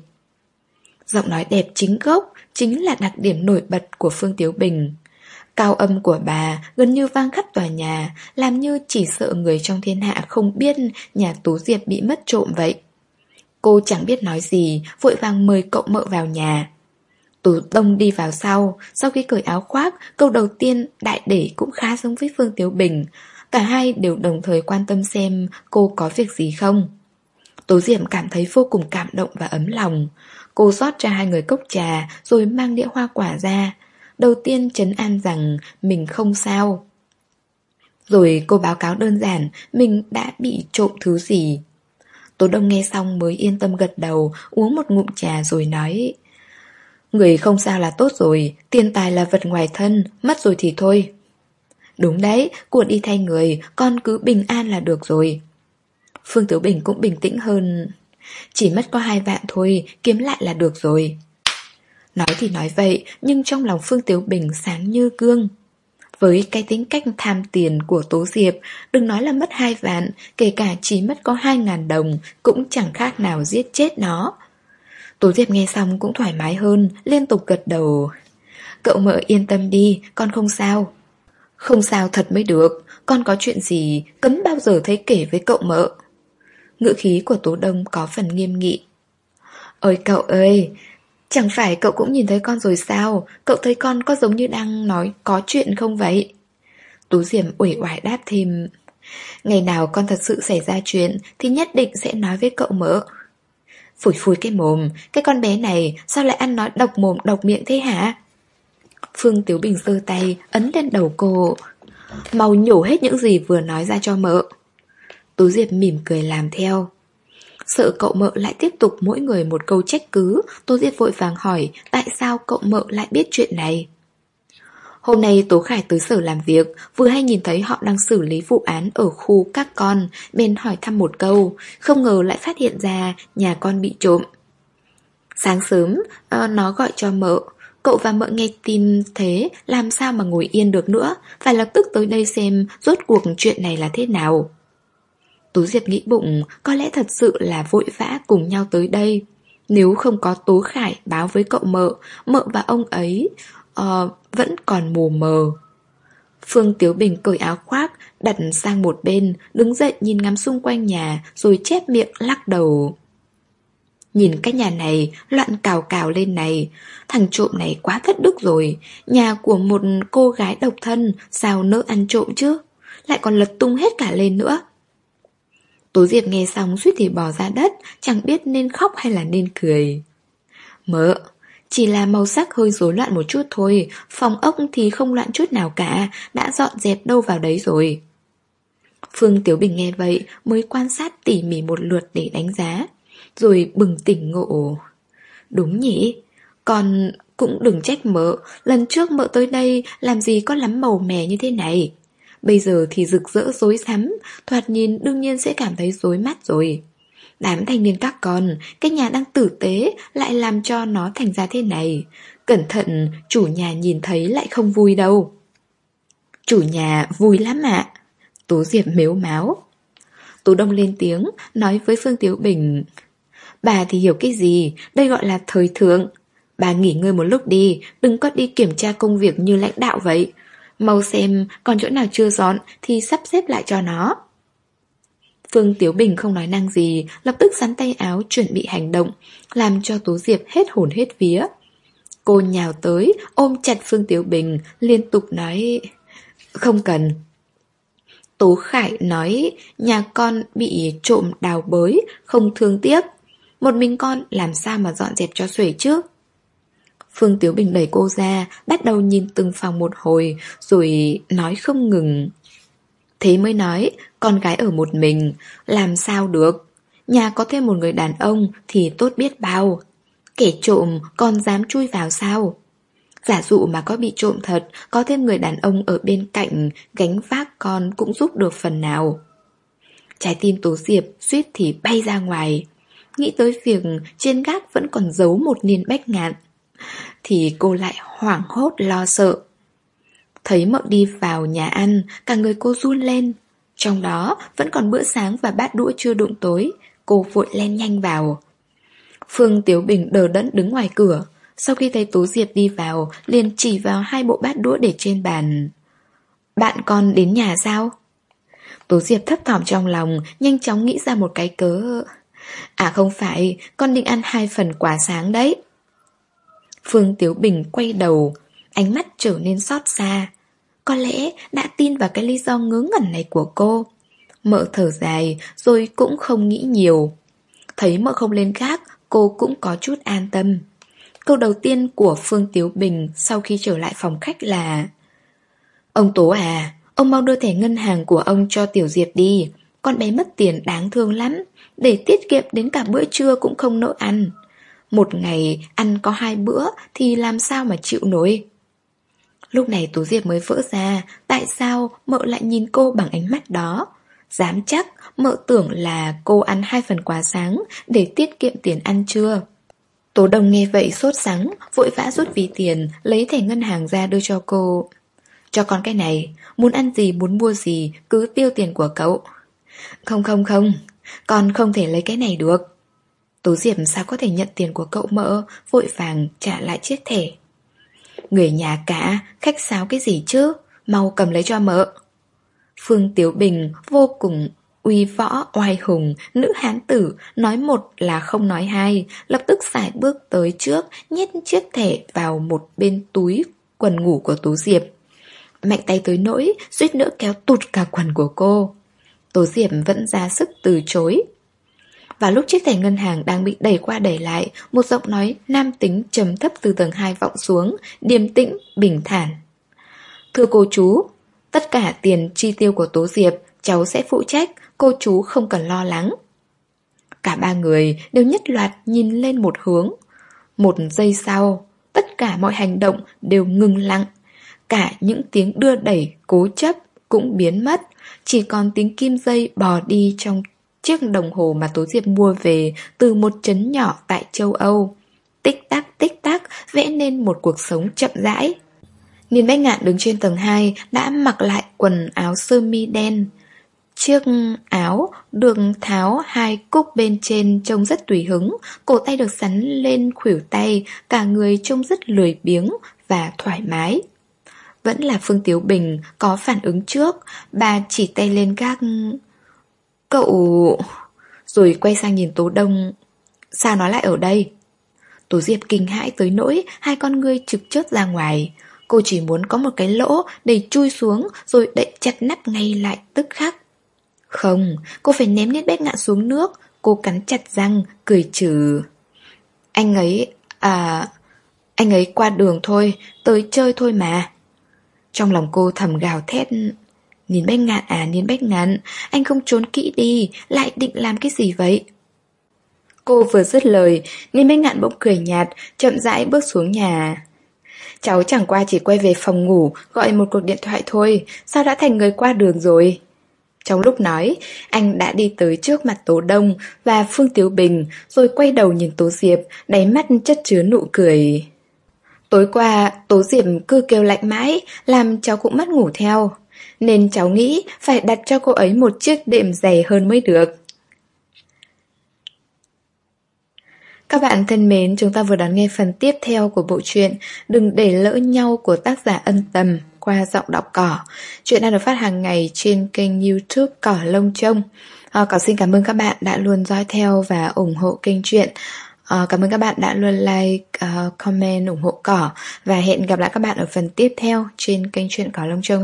Giọng nói đẹp chính gốc, chính là đặc điểm nổi bật của Phương Tiếu Bình. Cao âm của bà gần như vang khắp tòa nhà, làm như chỉ sợ người trong thiên hạ không biết nhà Tú Diệp bị mất trộm vậy. Cô chẳng biết nói gì, vội vàng mời cậu mợ vào nhà. Tú Đông đi vào sau, sau khi cởi áo khoác, câu đầu tiên đại để cũng khá giống với Phương Tiếu Bình. Cả hai đều đồng thời quan tâm xem cô có việc gì không. Tố Diệp cảm thấy vô cùng cảm động và ấm lòng. Cô rót cho hai người cốc trà rồi mang đĩa hoa quả ra. Đầu tiên trấn an rằng mình không sao. Rồi cô báo cáo đơn giản mình đã bị trộm thứ gì. Tố Đông nghe xong mới yên tâm gật đầu, uống một ngụm trà rồi nói: người không sao là tốt rồi, tiền tài là vật ngoài thân, mất rồi thì thôi. Đúng đấy, của đi thay người, con cứ bình an là được rồi. Phương Tiểu Bình cũng bình tĩnh hơn. Chỉ mất có hai vạn thôi, kiếm lại là được rồi. Nói thì nói vậy, nhưng trong lòng Phương Tiểu Bình sáng như gương. Với cái tính cách tham tiền của Tố Diệp, đừng nói là mất hai vạn, kể cả chỉ mất có hai ngàn đồng, cũng chẳng khác nào giết chết nó. Tố Diệp nghe xong cũng thoải mái hơn, liên tục gật đầu. Cậu mợ yên tâm đi, con không sao. Không sao thật mới được, con có chuyện gì cấm bao giờ thấy kể với cậu mợ. Ngữ khí của Tố Đông có phần nghiêm nghị. Ôi cậu ơi, chẳng phải cậu cũng nhìn thấy con rồi sao? Cậu thấy con có giống như đang nói có chuyện không vậy? Tú Diệm uể oải đáp thêm. Ngày nào con thật sự xảy ra chuyện thì nhất định sẽ nói với cậu mợ. Phủi phủi cái mồm, cái con bé này sao lại ăn nói độc mồm độc miệng thế hả? Phương Tiếu Bình giơ tay ấn lên đầu cô. Mau nhổ hết những gì vừa nói ra cho mợ. Tú Diệp mỉm cười làm theo. Sợ cậu mợ lại tiếp tục mỗi người một câu trách cứ, Tô Diệp vội vàng hỏi tại sao cậu mợ lại biết chuyện này. Hôm nay Tố Khải tới sở làm việc, vừa hay nhìn thấy họ đang xử lý vụ án ở khu các con, bên hỏi thăm một câu, không ngờ lại phát hiện ra nhà con bị trộm. Sáng sớm, uh, nó gọi cho mợ, cậu và mợ nghe tin thế, làm sao mà ngồi yên được nữa, phải lập tức tới đây xem rốt cuộc chuyện này là thế nào. Tú Diệp nghĩ bụng, có lẽ thật sự là vội vã cùng nhau tới đây. Nếu không có Tố Khải báo với cậu mợ, mợ và ông ấy uh, vẫn còn mù mờ. Phương Tiếu Bình cởi áo khoác, đặt sang một bên, đứng dậy nhìn ngắm xung quanh nhà, rồi chép miệng lắc đầu. Nhìn cái nhà này, loạn cào cào lên này, thằng trộm này quá thất đức rồi, nhà của một cô gái độc thân, sao nỡ ăn trộm chứ, lại còn lật tung hết cả lên nữa. Tố Diệp nghe xong suýt thì bò ra đất, chẳng biết nên khóc hay là nên cười. Mợ, chỉ là màu sắc hơi rối loạn một chút thôi, phòng ốc thì không loạn chút nào cả, đã dọn dẹp đâu vào đấy rồi. Phương Tiếu Bình nghe vậy mới quan sát tỉ mỉ một lượt để đánh giá, rồi bừng tỉnh ngộ. Đúng nhỉ, còn cũng đừng trách mợ, lần trước mợ tới đây làm gì có lắm màu mè như thế này. Bây giờ thì rực rỡ rối rắm, thoạt nhìn đương nhiên sẽ cảm thấy rối mắt rồi. Đám thanh niên các con, cái nhà đang tử tế lại làm cho nó thành ra thế này. Cẩn thận, chủ nhà nhìn thấy lại không vui đâu. Chủ nhà vui lắm ạ. Tố Diệp mếu máo. Tú Đông lên tiếng, nói với Phương Tiếu Bình. Bà thì hiểu cái gì, đây gọi là thời thượng. Bà nghỉ ngơi một lúc đi, đừng có đi kiểm tra công việc như lãnh đạo vậy. Mau xem, còn chỗ nào chưa dọn thì sắp xếp lại cho nó. Phương Tiếu Bình không nói năng gì, lập tức sắn tay áo chuẩn bị hành động, làm cho Tú Diệp hết hồn hết vía. Cô nhào tới, ôm chặt Phương Tiếu Bình, liên tục nói không cần. Tố Khải nói nhà con bị trộm đào bới, không thương tiếc. Một mình con làm sao mà dọn dẹp cho xuể chứ? Phương Tiếu Bình đẩy cô ra, bắt đầu nhìn từng phòng một hồi, rồi nói không ngừng. Thế mới nói, con gái ở một mình, làm sao được? Nhà có thêm một người đàn ông thì tốt biết bao. Kẻ trộm còn dám chui vào sao? Giả dụ mà có bị trộm thật, có thêm người đàn ông ở bên cạnh, gánh vác con cũng giúp được phần nào. Trái tim Tố Diệp suýt thì bay ra ngoài. Nghĩ tới việc trên gác vẫn còn giấu một niên bách ngạn, thì cô lại hoảng hốt lo sợ. Thấy mợ đi vào nhà ăn, cả người cô run lên. Trong đó vẫn còn bữa sáng và bát đũa chưa đụng tối. Cô vội len nhanh vào. Phương Tiếu Bình đờ đẫn đứng ngoài cửa. Sau khi thấy Tố Diệp đi vào, liền chỉ vào hai bộ bát đũa để trên bàn. Bạn con đến nhà sao? Tố Diệp thấp thỏm trong lòng, nhanh chóng nghĩ ra một cái cớ. À không phải, con định ăn hai phần quà sáng đấy. Phương Tiếu Bình quay đầu, ánh mắt trở nên xót xa. Có lẽ đã tin vào cái lý do ngớ ngẩn này của cô. Mợ thở dài, rồi cũng không nghĩ nhiều. Thấy mợ không lên gác, cô cũng có chút an tâm. Câu đầu tiên của Phương Tiếu Bình sau khi trở lại phòng khách là: Ông Tố à, ông mau đưa thẻ ngân hàng của ông cho Tiểu Diệp đi. Con bé mất tiền đáng thương lắm, để tiết kiệm đến cả bữa trưa cũng không nỡ ăn. Một ngày ăn có hai bữa thì làm sao mà chịu nổi. Lúc này Tú Diệp mới vỡ ra, tại sao mợ lại nhìn cô bằng ánh mắt đó. Dám chắc mợ tưởng là cô ăn hai phần quà sáng để tiết kiệm tiền ăn trưa. Tố Đông nghe vậy sốt sắng, vội vã rút ví tiền, lấy thẻ ngân hàng ra đưa cho cô. Cho con cái này, muốn ăn gì muốn mua gì cứ tiêu tiền của cậu. Không không không, con không thể lấy cái này được. Tố Diệp sao có thể nhận tiền của cậu mợ, vội vàng trả lại chiếc thẻ. Người nhà cả, khách sáo cái gì chứ? mau cầm lấy cho mợ. Phương Tiếu Bình vô cùng uy võ oai hùng, nữ hán tử, nói một là không nói hai, lập tức sải bước tới trước, nhét chiếc thẻ vào một bên túi quần ngủ của Tố Diệp. Mạnh tay tới nỗi, suýt nữa kéo tụt cả quần của cô. Tố Diệp vẫn ra sức từ chối. Và lúc chiếc thẻ ngân hàng đang bị đẩy qua đẩy lại, một giọng nói nam tính trầm thấp từ tầng hai vọng xuống, điềm tĩnh, bình thản. Thưa cô chú, tất cả tiền chi tiêu của Tố Diệp cháu sẽ phụ trách, cô chú không cần lo lắng. Cả ba người đều nhất loạt nhìn lên một hướng. Một giây sau, tất cả mọi hành động đều ngừng lặng. Cả những tiếng đưa đẩy cố chấp cũng biến mất, chỉ còn tiếng kim dây bò đi trong chiếc đồng hồ mà Tố Diệp mua về từ một trấn nhỏ tại châu Âu. Tích tắc tích tắc vẽ nên một cuộc sống chậm rãi. Niên Bách Ngạn đứng trên tầng hai đã mặc lại quần áo sơ mi đen. Chiếc áo được tháo hai cúc bên trên trông rất tùy hứng, cổ tay được sắn lên khuỷu tay, cả người trông rất lười biếng và thoải mái. Vẫn là Phương Tiếu Bình có phản ứng trước, bà chỉ tay lên gác. Cậu... Rồi quay sang nhìn Tố Đông. Sao nó lại ở đây? Tố Diệp kinh hãi tới nỗi hai con ngươi trực chớp ra ngoài. Cô chỉ muốn có một cái lỗ để chui xuống rồi đậy chặt nắp ngay lại tức khắc. Không, cô phải ném Niết Bách Ngạn xuống nước. Cô cắn chặt răng, cười trừ. Anh ấy... À... Anh ấy qua đường thôi, tới chơi thôi mà. Trong lòng cô thầm gào thét. Niên Bách Ngạn à, Niên Bách Ngạn, anh không trốn kỹ đi, lại định làm cái gì vậy? Cô vừa dứt lời, Niên Bách Ngạn bỗng cười nhạt, chậm rãi bước xuống nhà. Cháu chẳng qua chỉ quay về phòng ngủ, gọi một cuộc điện thoại thôi, sao đã thành người qua đường rồi? Trong lúc nói, anh đã đi tới trước mặt Tố Đông và Phương Tiếu Bình, rồi quay đầu nhìn Tố Diệp, đáy mắt chất chứa nụ cười. Tối qua, Tố Diệp cứ kêu lạnh mãi, làm cháu cũng mất ngủ theo. Nên cháu nghĩ phải đặt cho cô ấy một chiếc đệm dày hơn mới được. Các bạn thân mến, chúng ta vừa đón nghe phần tiếp theo của bộ truyện Đừng để lỡ nhau của tác giả Ân Tầm qua giọng đọc Cỏ. Chuyện đang được phát hàng ngày trên kênh YouTube Cỏ Lông Trông. À, Cỏ xin cảm ơn các bạn đã luôn dõi theo và ủng hộ kênh truyện. À, cảm ơn các bạn đã luôn like, uh, comment, ủng hộ Cỏ. Và hẹn gặp lại các bạn ở phần tiếp theo trên kênh truyện Cỏ Lông Trông.